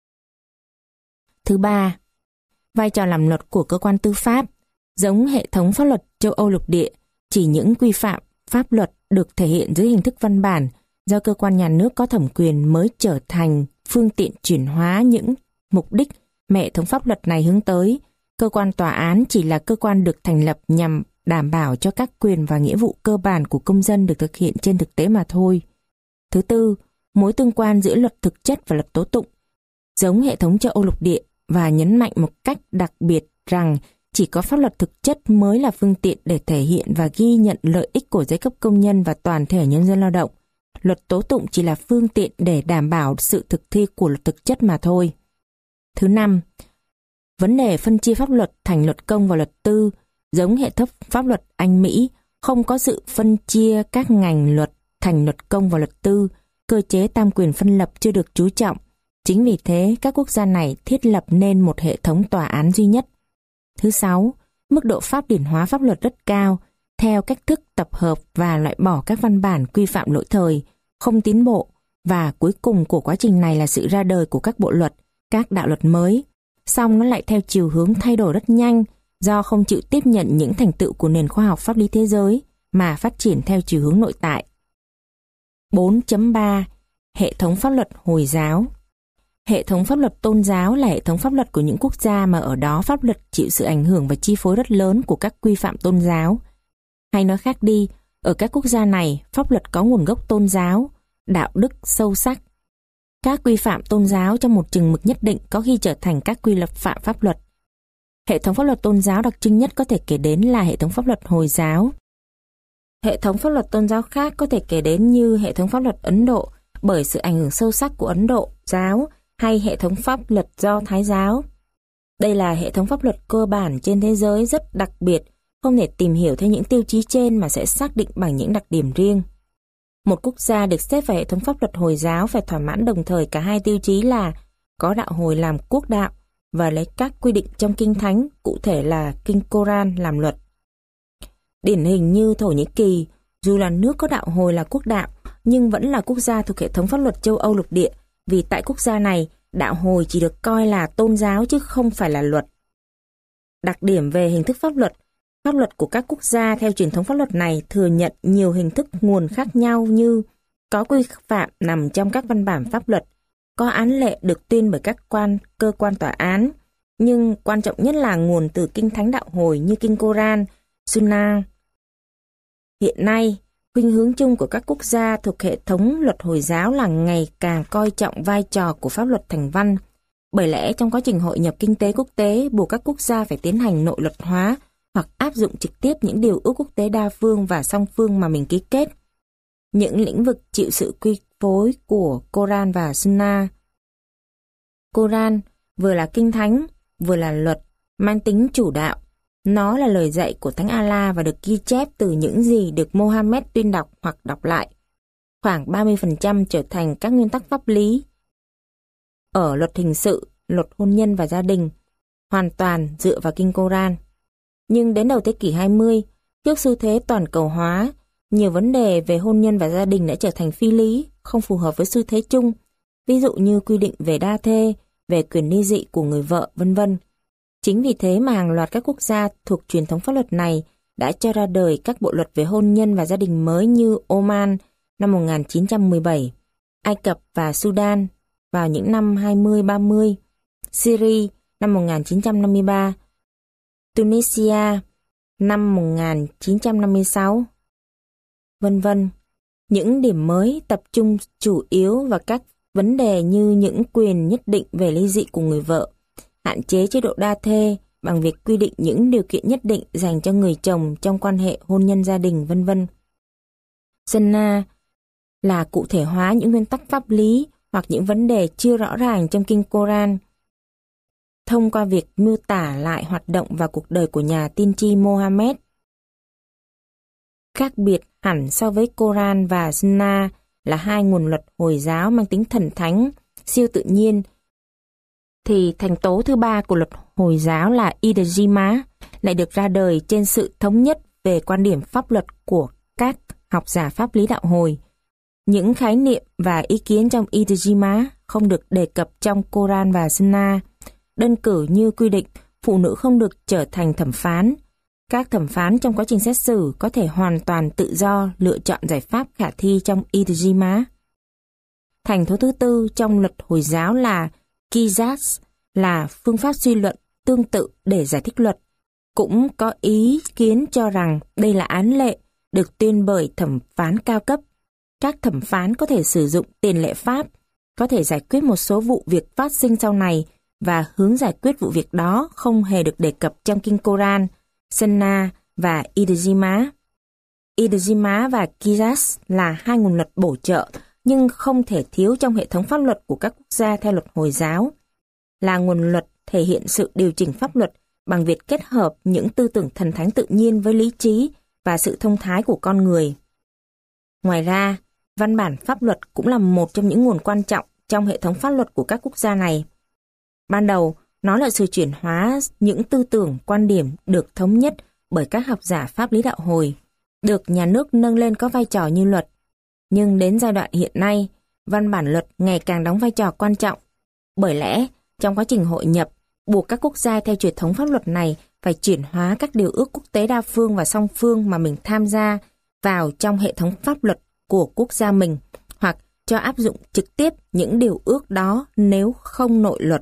Thứ ba, vai trò làm luật của cơ quan tư pháp. Giống hệ thống pháp luật châu Âu lục địa, chỉ những quy phạm pháp luật được thể hiện dưới hình thức văn bản do cơ quan nhà nước có thẩm quyền mới trở thành phương tiện chuyển hóa những mục đích mà hệ thống pháp luật này hướng tới. Cơ quan tòa án chỉ là cơ quan được thành lập nhằm đảm bảo cho các quyền và nghĩa vụ cơ bản của công dân được thực hiện trên thực tế mà thôi. Thứ tư, mối tương quan giữa luật thực chất và luật tố tụng. Giống hệ thống châu Âu lục địa và nhấn mạnh một cách đặc biệt rằng chỉ có pháp luật thực chất mới là phương tiện để thể hiện và ghi nhận lợi ích của giai cấp công nhân và toàn thể nhân dân lao động. Luật tố tụng chỉ là phương tiện để đảm bảo sự thực thi của luật thực chất mà thôi. Thứ năm, vấn đề phân chia pháp luật thành luật công và luật tư. Giống hệ thống pháp luật Anh-Mỹ, không có sự phân chia các ngành luật thành luật công và luật tư, cơ chế tam quyền phân lập chưa được chú trọng. Chính vì thế, các quốc gia này thiết lập nên một hệ thống tòa án duy nhất. Thứ sáu, mức độ pháp điển hóa pháp luật rất cao, theo cách thức tập hợp và loại bỏ các văn bản quy phạm lỗi thời, không tiến bộ, và cuối cùng của quá trình này là sự ra đời của các bộ luật, các đạo luật mới. Song nó lại theo chiều hướng thay đổi rất nhanh, do không chịu tiếp nhận những thành tựu của nền khoa học pháp lý thế giới mà phát triển theo chiều hướng nội tại. 4.3 Hệ thống pháp luật Hồi giáo. Hệ thống pháp luật tôn giáo là hệ thống pháp luật của những quốc gia mà ở đó pháp luật chịu sự ảnh hưởng và chi phối rất lớn của các quy phạm tôn giáo. Hay nói khác đi, ở các quốc gia này, pháp luật có nguồn gốc tôn giáo, đạo đức sâu sắc. Các quy phạm tôn giáo trong một chừng mực nhất định có khi trở thành các quy luật phạm pháp luật. Hệ thống pháp luật tôn giáo đặc trưng nhất có thể kể đến là hệ thống pháp luật Hồi giáo. Hệ thống pháp luật tôn giáo khác có thể kể đến như hệ thống pháp luật Ấn Độ bởi sự ảnh hưởng sâu sắc của Ấn Độ giáo, hay hệ thống pháp luật Do Thái giáo. Đây là hệ thống pháp luật cơ bản trên thế giới rất đặc biệt không thể tìm hiểu theo những tiêu chí trên mà sẽ xác định bằng những đặc điểm riêng. Một quốc gia được xếp vào hệ thống pháp luật Hồi giáo phải thỏa mãn đồng thời cả hai tiêu chí là có đạo Hồi làm quốc đạo và lấy các quy định trong Kinh Thánh, cụ thể là Kinh Koran làm luật. Điển hình như Thổ Nhĩ Kỳ, dù là nước có đạo Hồi là quốc đạo, nhưng vẫn là quốc gia thuộc hệ thống pháp luật châu Âu lục địa, vì tại quốc gia này, đạo Hồi chỉ được coi là tôn giáo chứ không phải là luật. Đặc điểm về hình thức pháp luật của các quốc gia theo truyền thống pháp luật này thừa nhận nhiều hình thức nguồn khác nhau như có quy phạm nằm trong các văn bản pháp luật, có án lệ được tuyên bởi các cơ quan tòa án, nhưng quan trọng nhất là nguồn từ Kinh Thánh đạo Hồi như Kinh Koran, Sunnah. Hiện nay, khuynh hướng chung của các quốc gia thuộc hệ thống luật Hồi giáo là ngày càng coi trọng vai trò của pháp luật thành văn. Bởi lẽ trong quá trình hội nhập kinh tế quốc tế buộc các quốc gia phải tiến hành nội luật hóa hoặc áp dụng trực tiếp những điều ước quốc tế đa phương và song phương mà mình ký kết. Những lĩnh vực chịu sự quy phối của Koran và Sunnah. Koran vừa là kinh thánh, vừa là luật, mang tính chủ đạo. Nó là lời dạy của Thánh Allah và được ghi chép từ những gì được Mohammed tuyên đọc hoặc đọc lại. Khoảng 30% trở thành các nguyên tắc pháp lý. Ở luật hình sự, luật hôn nhân và gia đình, hoàn toàn dựa vào Kinh Koran. Nhưng đến đầu thế kỷ 20, trước xu thế toàn cầu hóa, nhiều vấn đề về hôn nhân và gia đình đã trở thành phi lý, không phù hợp với xu thế chung, ví dụ như quy định về đa thê, về quyền ly dị của người vợ, vân vân. Chính vì thế mà hàng loạt các quốc gia thuộc truyền thống pháp luật này đã cho ra đời các bộ luật về hôn nhân và gia đình mới như Oman năm 1917, Ai Cập và Sudan vào những năm 20-30, Syria năm 1953, Tunisia năm 1956, vân vân. Những điểm mới tập trung chủ yếu vào các vấn đề như những quyền nhất định về ly dị của người vợ, hạn chế chế độ đa thê bằng việc quy định những điều kiện nhất định dành cho người chồng trong quan hệ hôn nhân gia đình, vân vân. Sunnah là cụ thể hóa những nguyên tắc pháp lý hoặc những vấn đề chưa rõ ràng trong Kinh Koran thông qua việc miêu tả lại hoạt động và cuộc đời của nhà tiên tri Mohammed. Khác biệt hẳn so với Koran và Sunnah là hai nguồn luật Hồi giáo mang tính thần thánh, siêu tự nhiên, thì thành tố thứ ba của luật Hồi giáo là Ijma lại được ra đời trên sự thống nhất về quan điểm pháp luật của các học giả pháp lý đạo Hồi. Những khái niệm và ý kiến trong Ijma không được đề cập trong Koran và Sunnah, đơn cử như quy định phụ nữ không được trở thành thẩm phán. Các thẩm phán trong quá trình xét xử có thể hoàn toàn tự do lựa chọn giải pháp khả thi trong Ijma. Thành tố thứ tư trong luật Hồi giáo là Qiyas, là phương pháp suy luận tương tự để giải thích luật. Cũng có ý kiến cho rằng đây là án lệ được tuyên bởi thẩm phán cao cấp. Các thẩm phán có thể sử dụng tiền lệ pháp, có thể giải quyết một số vụ việc phát sinh sau này và hướng giải quyết vụ việc đó không hề được đề cập trong Kinh Koran, Sunnah và Ijma. Ijma và Qiyas là hai nguồn luật bổ trợ nhưng không thể thiếu trong hệ thống pháp luật của các quốc gia theo luật Hồi giáo. Là nguồn luật thể hiện sự điều chỉnh pháp luật bằng việc kết hợp những tư tưởng thần thánh tự nhiên với lý trí và sự thông thái của con người. Ngoài ra, văn bản pháp luật cũng là một trong những nguồn quan trọng trong hệ thống pháp luật của các quốc gia này. Ban đầu, nó là sự chuyển hóa những tư tưởng, quan điểm được thống nhất bởi các học giả pháp lý đạo Hồi, được nhà nước nâng lên có vai trò như luật. Nhưng đến giai đoạn hiện nay, văn bản luật ngày càng đóng vai trò quan trọng. Bởi lẽ, trong quá trình hội nhập, buộc các quốc gia theo truyền thống pháp luật này phải chuyển hóa các điều ước quốc tế đa phương và song phương mà mình tham gia vào trong hệ thống pháp luật của quốc gia mình, hoặc cho áp dụng trực tiếp những điều ước đó nếu không nội luật.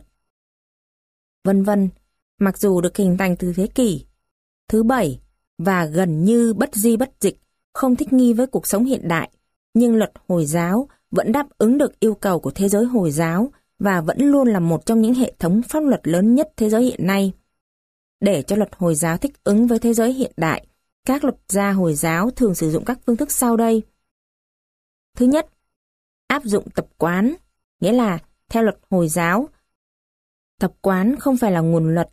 Vân vân, mặc dù được hình thành từ thế kỷ thứ 7 và gần như bất di bất dịch, không thích nghi với cuộc sống hiện đại, nhưng luật Hồi giáo vẫn đáp ứng được yêu cầu của thế giới Hồi giáo và vẫn luôn là một trong những hệ thống pháp luật lớn nhất thế giới hiện nay. Để cho luật Hồi giáo thích ứng với thế giới hiện đại, các luật gia Hồi giáo thường sử dụng các phương thức sau đây. Thứ nhất, áp dụng tập quán, nghĩa là theo luật Hồi giáo, tập quán không phải là nguồn luật,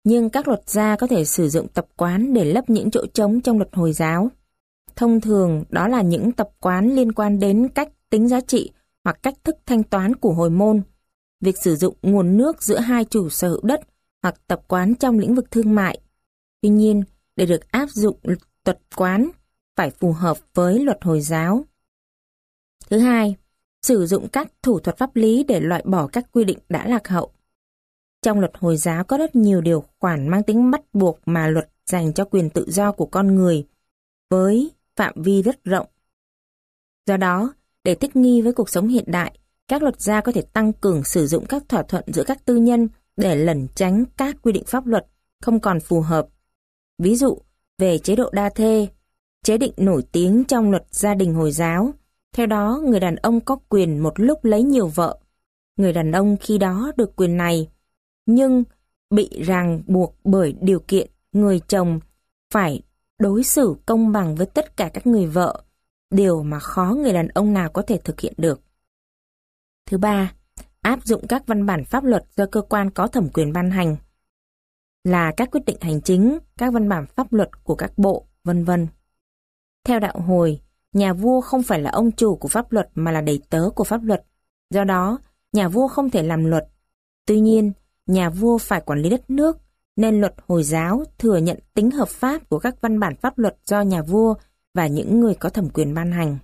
Nhưng các luật gia có thể sử dụng tập quán để lấp những chỗ trống trong luật Hồi giáo. Thông thường đó là những tập quán liên quan đến cách tính giá trị hoặc cách thức thanh toán của hồi môn, việc sử dụng nguồn nước giữa hai chủ sở hữu đất hoặc tập quán trong lĩnh vực thương mại. Tuy nhiên, để được áp dụng thuật quán phải phù hợp với luật Hồi giáo. Thứ hai, sử dụng các thủ thuật pháp lý để loại bỏ các quy định đã lạc hậu. Trong luật Hồi giáo có rất nhiều điều khoản mang tính bắt buộc mà luật dành cho quyền tự do của con người với phạm vi rất rộng. Do đó, để thích nghi với cuộc sống hiện đại, các luật gia có thể tăng cường sử dụng các thỏa thuận giữa các tư nhân để lẩn tránh các quy định pháp luật không còn phù hợp. Ví dụ, về chế độ đa thê, chế định nổi tiếng trong luật gia đình Hồi giáo. Theo đó, người đàn ông có quyền một lúc lấy nhiều vợ. Người đàn ông khi đó được quyền này, nhưng bị ràng buộc bởi điều kiện người chồng phải đối xử công bằng với tất cả các người vợ, điều mà khó người đàn ông nào có thể thực hiện được. Thứ ba, áp dụng các văn bản pháp luật do cơ quan có thẩm quyền ban hành, là các quyết định hành chính, các văn bản pháp luật của các bộ, vân vân. Theo đạo Hồi, nhà vua không phải là ông chủ của pháp luật mà là đầy tớ của pháp luật. Do đó, nhà vua không thể làm luật. Tuy nhiên, nhà vua phải quản lý đất nước, nên luật Hồi giáo thừa nhận tính hợp pháp của các văn bản pháp luật do nhà vua và những người có thẩm quyền ban hành.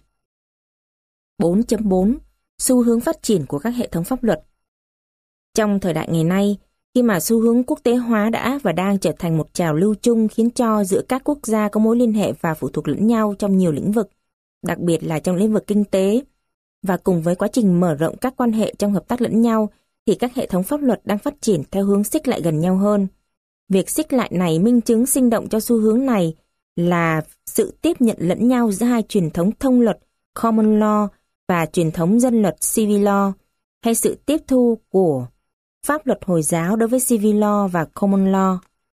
4.4. Xu hướng phát triển của các hệ thống pháp luật. Trong thời đại ngày nay, khi mà xu hướng quốc tế hóa đã và đang trở thành một trào lưu chung khiến cho giữa các quốc gia có mối liên hệ và phụ thuộc lẫn nhau trong nhiều lĩnh vực, đặc biệt là trong lĩnh vực kinh tế, và cùng với quá trình mở rộng các quan hệ trong hợp tác lẫn nhau, thì các hệ thống pháp luật đang phát triển theo hướng xích lại gần nhau hơn. Việc xích lại này minh chứng sinh động cho xu hướng này là sự tiếp nhận lẫn nhau giữa hai truyền thống thông luật common law và truyền thống dân luật civil law, hay sự tiếp thu của pháp luật Hồi giáo đối với civil law và common law.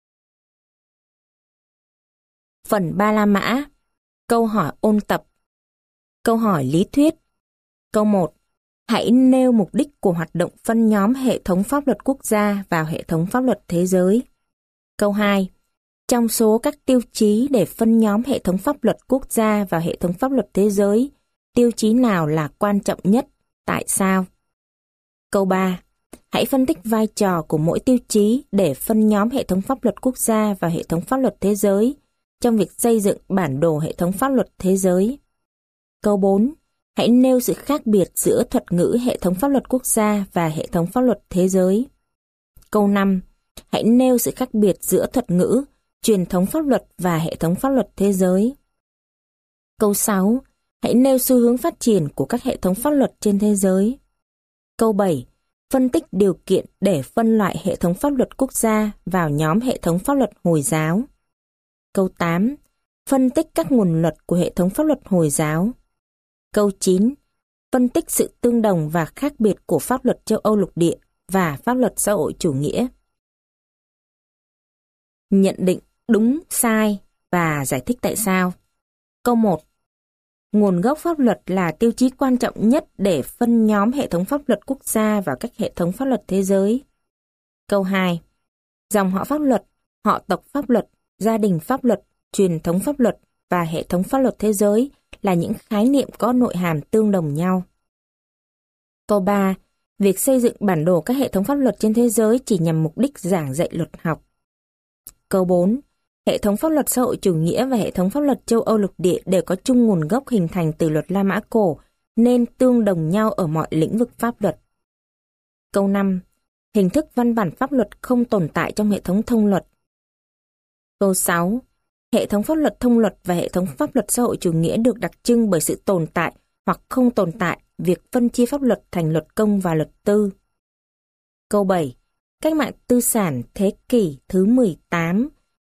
Phần Ba La Mã. Câu hỏi ôn tập. Câu hỏi lý thuyết. Câu 1. Hãy nêu mục đích của hoạt động phân nhóm hệ thống pháp luật quốc gia vào hệ thống pháp luật thế giới. Câu 2. Trong số các tiêu chí để phân nhóm hệ thống pháp luật quốc gia vào hệ thống pháp luật thế giới, tiêu chí nào là quan trọng nhất? Tại sao? Câu 3. Hãy phân tích vai trò của mỗi tiêu chí để phân nhóm hệ thống pháp luật quốc gia vào hệ thống pháp luật thế giới trong việc xây dựng bản đồ hệ thống pháp luật thế giới. Câu 4. Hãy nêu sự khác biệt giữa thuật ngữ hệ thống pháp luật quốc gia và hệ thống pháp luật thế giới. Câu 5. Hãy nêu sự khác biệt giữa thuật ngữ, truyền thống pháp luật và hệ thống pháp luật thế giới. Câu 6. Hãy nêu xu hướng phát triển của các hệ thống pháp luật trên thế giới. Câu 7. Phân tích điều kiện để phân loại hệ thống pháp luật quốc gia vào nhóm hệ thống pháp luật Hồi giáo. Câu 8. Phân tích các nguồn luật của hệ thống pháp luật Hồi giáo. Câu 9. Phân tích sự tương đồng và khác biệt của pháp luật châu Âu lục địa và pháp luật xã hội chủ nghĩa. Nhận định đúng, sai và giải thích tại sao. Câu 1. Nguồn gốc pháp luật là tiêu chí quan trọng nhất để phân nhóm hệ thống pháp luật quốc gia vào các hệ thống pháp luật thế giới. Câu 2. Dòng họ pháp luật, họ tộc pháp luật, gia đình pháp luật, truyền thống pháp luật và hệ thống pháp luật thế giới là những khái niệm có nội hàm tương đồng nhau. Câu 3. Việc xây dựng bản đồ các hệ thống pháp luật trên thế giới chỉ nhằm mục đích giảng dạy luật học. Câu 4. Hệ thống pháp luật xã hội chủ nghĩa và hệ thống pháp luật châu Âu lục địa đều có chung nguồn gốc hình thành từ luật La Mã cổ, nên tương đồng nhau ở mọi lĩnh vực pháp luật. Câu 5. Hình thức văn bản pháp luật không tồn tại trong hệ thống thông luật. Câu 6. Hệ thống pháp luật thông luật và hệ thống pháp luật xã hội chủ nghĩa được đặc trưng bởi sự tồn tại hoặc không tồn tại việc phân chia pháp luật thành luật công và luật tư. Câu 7. Cách mạng tư sản thế kỷ thứ 18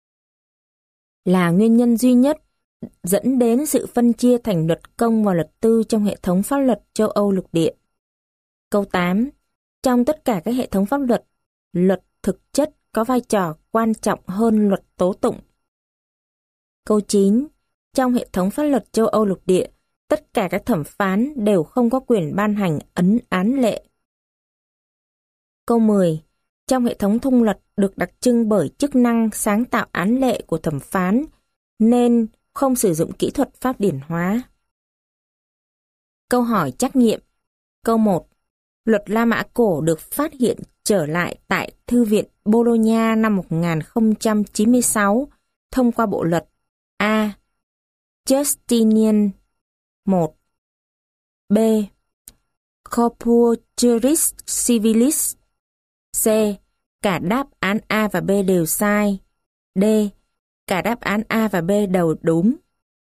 là nguyên nhân duy nhất dẫn đến sự phân chia thành luật công và luật tư trong hệ thống pháp luật châu Âu lục địa. Câu 8. Trong tất cả các hệ thống pháp luật, luật thực chất có vai trò quan trọng hơn luật tố tụng. Câu 9. Trong hệ thống pháp luật châu Âu lục địa, tất cả các thẩm phán đều không có quyền ban hành ấn án lệ. Câu 10. trong hệ thống thông luật được đặc trưng bởi chức năng sáng tạo án lệ của thẩm phán, nên không sử dụng kỹ thuật pháp điển hóa. Câu hỏi trắc nghiệm. Câu 1. Luật La Mã cổ được phát hiện trở lại tại Thư viện Bologna năm 1096 thông qua bộ luật A. Justinian 1. B. Corpus Juris Civilis. C. Cả đáp án A và B đều sai. D. Cả đáp án A và B đều đúng.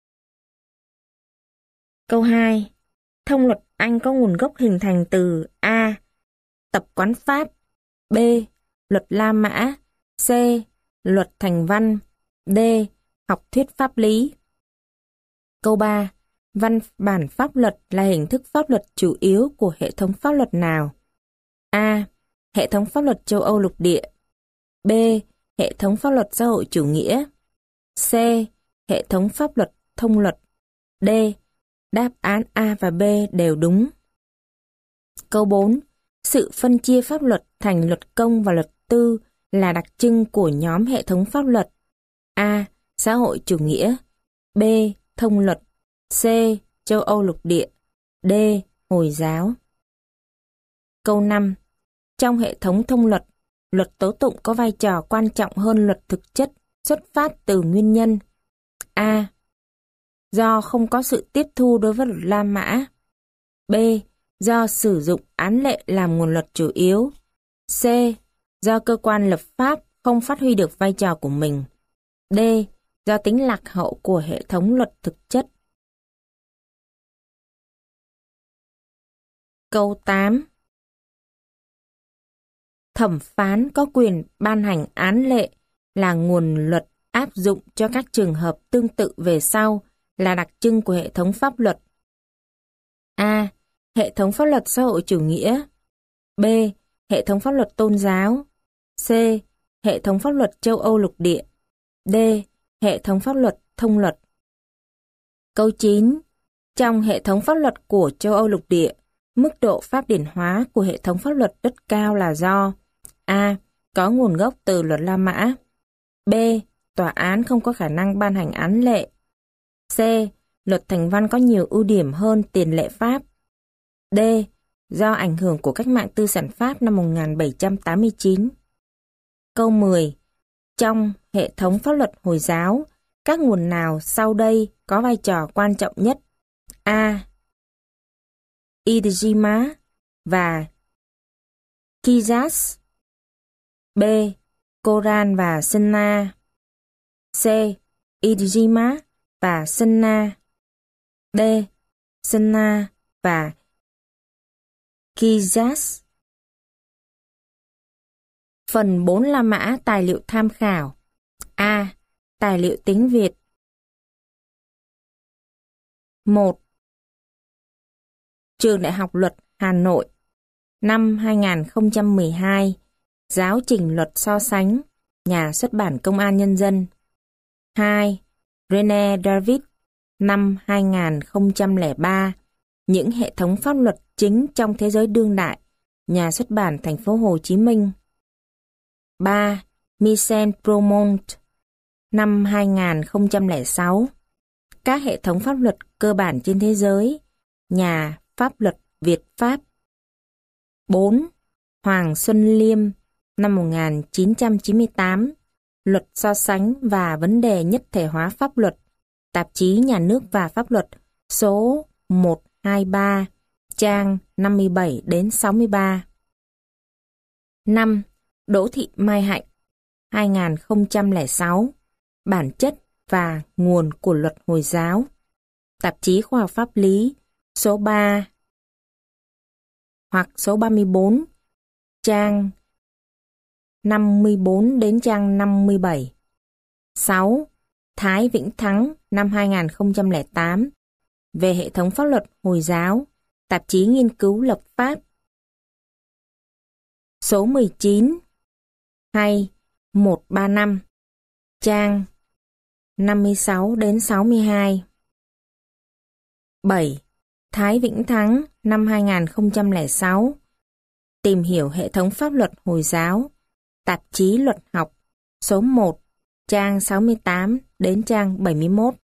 Câu 2. Thông luật Anh có nguồn gốc hình thành từ A. Tập quán Pháp. B. Luật La Mã. C. Luật thành văn. D. Học thuyết pháp lý. Câu 3. Văn bản pháp luật là hình thức pháp luật chủ yếu của hệ thống pháp luật nào? A. Hệ thống pháp luật châu Âu lục địa. B. Hệ thống pháp luật xã hội chủ nghĩa. C. Hệ thống pháp luật thông luật. D. Đáp án A và B đều đúng. Câu 4. Sự phân chia pháp luật thành luật công và luật tư là đặc trưng của nhóm hệ thống pháp luật. A. Xã hội chủ nghĩa. B. Thông luật. C. Châu Âu lục địa. D. Hồi giáo. Câu 5. Trong hệ thống thông luật, luật tố tụng có vai trò quan trọng hơn luật thực chất xuất phát từ nguyên nhân A. Do không có sự tiếp thu đối với luật La Mã. B. Do sử dụng án lệ làm nguồn luật chủ yếu. C. Do cơ quan lập pháp không phát huy được vai trò của mình. D. Do tính lạc hậu của hệ thống luật thực chất. Câu 8. Thẩm phán có quyền ban hành án lệ là nguồn luật áp dụng cho các trường hợp tương tự về sau là đặc trưng của hệ thống pháp luật. A. Hệ thống pháp luật xã hội chủ nghĩa. B. Hệ thống pháp luật tôn giáo. C. Hệ thống pháp luật châu Âu lục địa. D. Hệ thống pháp luật thông luật. Câu 9. Trong hệ thống pháp luật của châu Âu lục địa, mức độ pháp điển hóa của hệ thống pháp luật rất cao là do A. Có nguồn gốc từ luật La Mã. B. Tòa án không có khả năng ban hành án lệ. C. Luật thành văn có nhiều ưu điểm hơn tiền lệ Pháp. D. Do ảnh hưởng của cách mạng tư sản Pháp năm 1789. Câu 10. Trong hệ thống pháp luật Hồi giáo, các nguồn nào sau đây có vai trò quan trọng nhất? A. Ijma và Qiyas. B. Koran và Sunna. C. Ijma và Sunna. D. Sunna và Qiyas. Phần 4 La Mã tài liệu tham khảo. A. Tài liệu tiếng Việt. 1. Trường Đại học Luật Hà Nội. Năm 2012. Giáo trình luật so sánh. Nhà xuất bản Công an Nhân dân. 2. René David. Năm 2003. Những hệ thống pháp luật chính trong thế giới đương đại. Nhà xuất bản Thành phố Hồ Chí Minh. 3. Michel Promont. Năm 2006. Các hệ thống pháp luật cơ bản trên thế giới. Nhà pháp luật Việt Pháp. 4. Hoàng Xuân Liêm. Năm 1998. Luật so sánh và vấn đề nhất thể hóa pháp luật. Tạp chí Nhà nước và Pháp luật. Số 123. Trang 57 đến 63. 5. Đỗ Thị Mai Hạnh. 2006. Bản chất và nguồn của luật Hồi giáo. Tạp chí Khoa học Pháp lý. Số 3 hoặc số 34. Trang 54 đến trang 57. 6. Thái Vĩnh Thắng. Năm 2008. Về hệ thống pháp luật Hồi giáo. Tạp chí Nghiên cứu lập pháp. Số 19 hay 135. Trang 56 đến 62. 7. Thái Vĩnh Thắng. Năm 2006. Tìm hiểu hệ thống pháp luật Hồi giáo. Tạp chí Luật học, số 1, trang 68 đến trang 71.